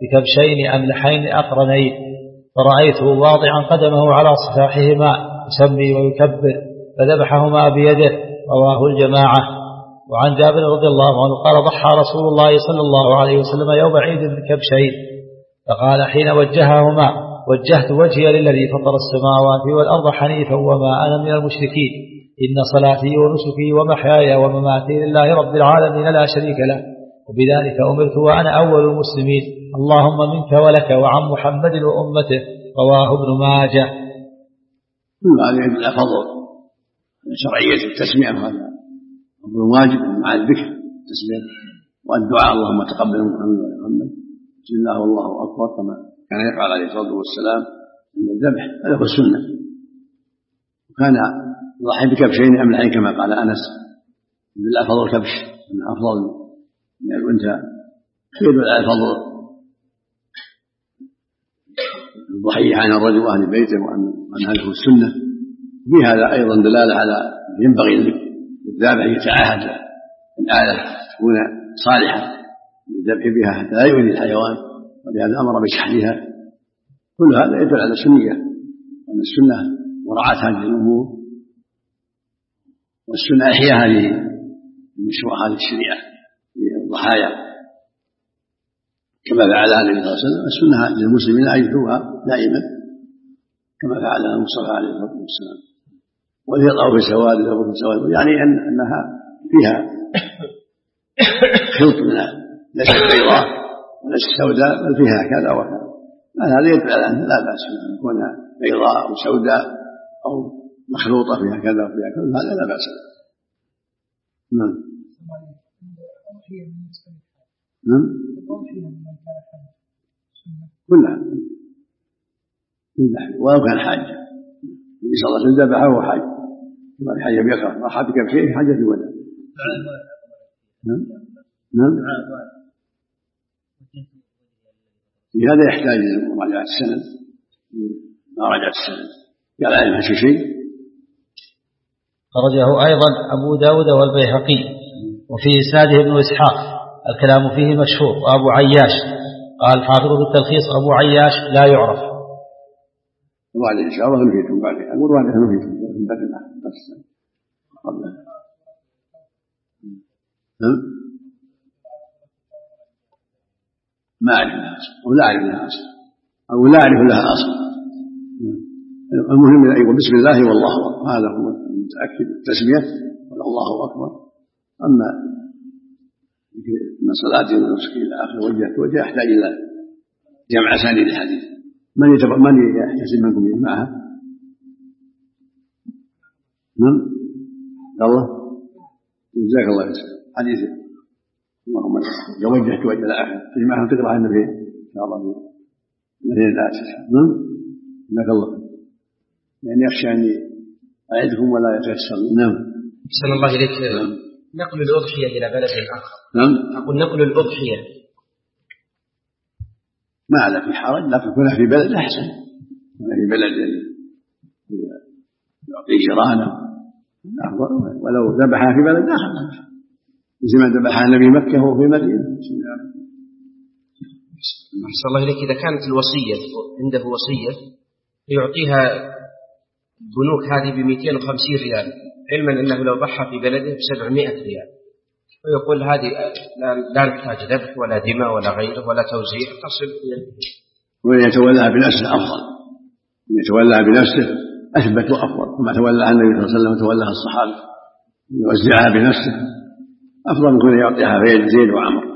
بكبشين أملحين أقرنين، فرأيته واضعا قدمه على صفاحهما يسمي ويكبر، فذبحهما بيده. رواه الجماعة. وعن جابر رضي الله عنه قال: ضحى رسول الله صلى الله عليه وسلم يوم عيد بكبشين، فقال حين وجههما: وجهت وجهي للذي فطر السماوات والأرض حنيفا وما أنا من المشركين، إن صلاتي ونسكي ومحياي ومماتي لله رب العالمين لا شريك له، وبذلك أمرت وأنا أول المسلمين، اللهم منك ولك وعن محمد وأمته. رواه ابن ماجه. هذا يدل على فضل شرعية التسمية، هذا أمر واجب مع الذكر التسمية والدعاء، اللهم تقبل محمد ومحمد، بسم الله والله أكبر، كما كان يفعل عليه الصلاة والسلام عند الذبح. هذا هو السنة. وكان يضحي بكبشين أملحين كما قال أنس: يدل على فضل الكبش من أفضل من الأنثى، يدل على فضل الضحية عن الرجل وأهل بيته وأن هذه السنة. بهذا أيضا دلالة على ينبغي للذابح يتعاهد الآلة تكون صالحة للذبح بها حتى لا يؤذي الحيوان، ولهذا أمر بشحنها. كل هذا يدل على السنية وأن السنة مراعاة هذه الأمور، والسنة إحياء هذه المشروع هذه الشريعة للضحايا كما فعلها النبي صلى الله عليه وسلم. السنة للمسلمين أن يحيوها دائما كما فعلها المصطفى عليه الصلاة والسلام، وليضعوا في سواد يضعوا في سواد، يعني أن أنها فيها خلط من ليست بيضاء وليست سوداء بل فيها كذا وكذا. هذا يدل على أن لا بأس أن تكون بيضاء أو سوداء أو مخلوطة فيها كذا وفيها كذا، هذا لا بأس. نعم نعم كلها ولو كان حاجة. النبي صلى الله عليه وسلم ذبحه وهو حاج، كما في حج أبي بكر راح بكبشين حجة الوداع. نعم نعم هذا يحتاج إلى مراجعة السند، مراجعة السند. قال علم هل شيء خرجه أيضا أبو داود والبيهقي، وفي إسناده ابن إسحاق، الكلام فيه مشهور. وأبو عياش قال حافظ في التلخيص: أبو عياش لا يعرف. وبعد إن شاء الله نفيتم بعد أقول وعد نفيتم في بدنا بس قبل ما أعرف لها أصل أو لا أعرف لها أصل أو لا أعرف لها أصل. المهم أن يقول بسم الله والله أكبر، هذا هو المتأكد التسمية والله أكبر. أما من صلاتي ونسكي إلى آخر وجهت وجه يحتاج إلى جمع أسانيد الحديث. من يتبع من يحتسب منكم يجمعها؟ نعم الله جزاك الله خير. حديث اللهم وجهت وجه الآخر تجمعها وتقرأ النبي إن شاء الله من الآسف. نعم جزاك الله خير. يعني يخشى أن أعدكم ولا يتيسر. نعم أحسن الله إليك. نقل الأضحية إلى بلد آخر. نعم أقول نقل الأضحية ما على في حرج، لكن كلها في بلد أحسن، كلها في بلد يعطي جيرانه أفضل، ولو ذبحها في بلد آخر مثل ما ذبحها النبي مكة وهو في مدينة. أحسن الله إليك. إذا كانت الوصية عنده وصية يعطيها البنوك هذه بمئتين وخمسين ريال، علما أنه لو ضحى في بلده بسبعمائة ريال، ويقول هذه لا نحتاج ذبح ولا دماء ولا غيره ولا توزيع، تصل ويتولاها بنفسه أفضل، يتولاها بنفسه أثبت وأفضل، كما تولاها النبي صلى الله عليه وسلم وتولاها الصحابة، يوزعها بنفسه أفضل من كون يعطيها في يد زيد وعمر.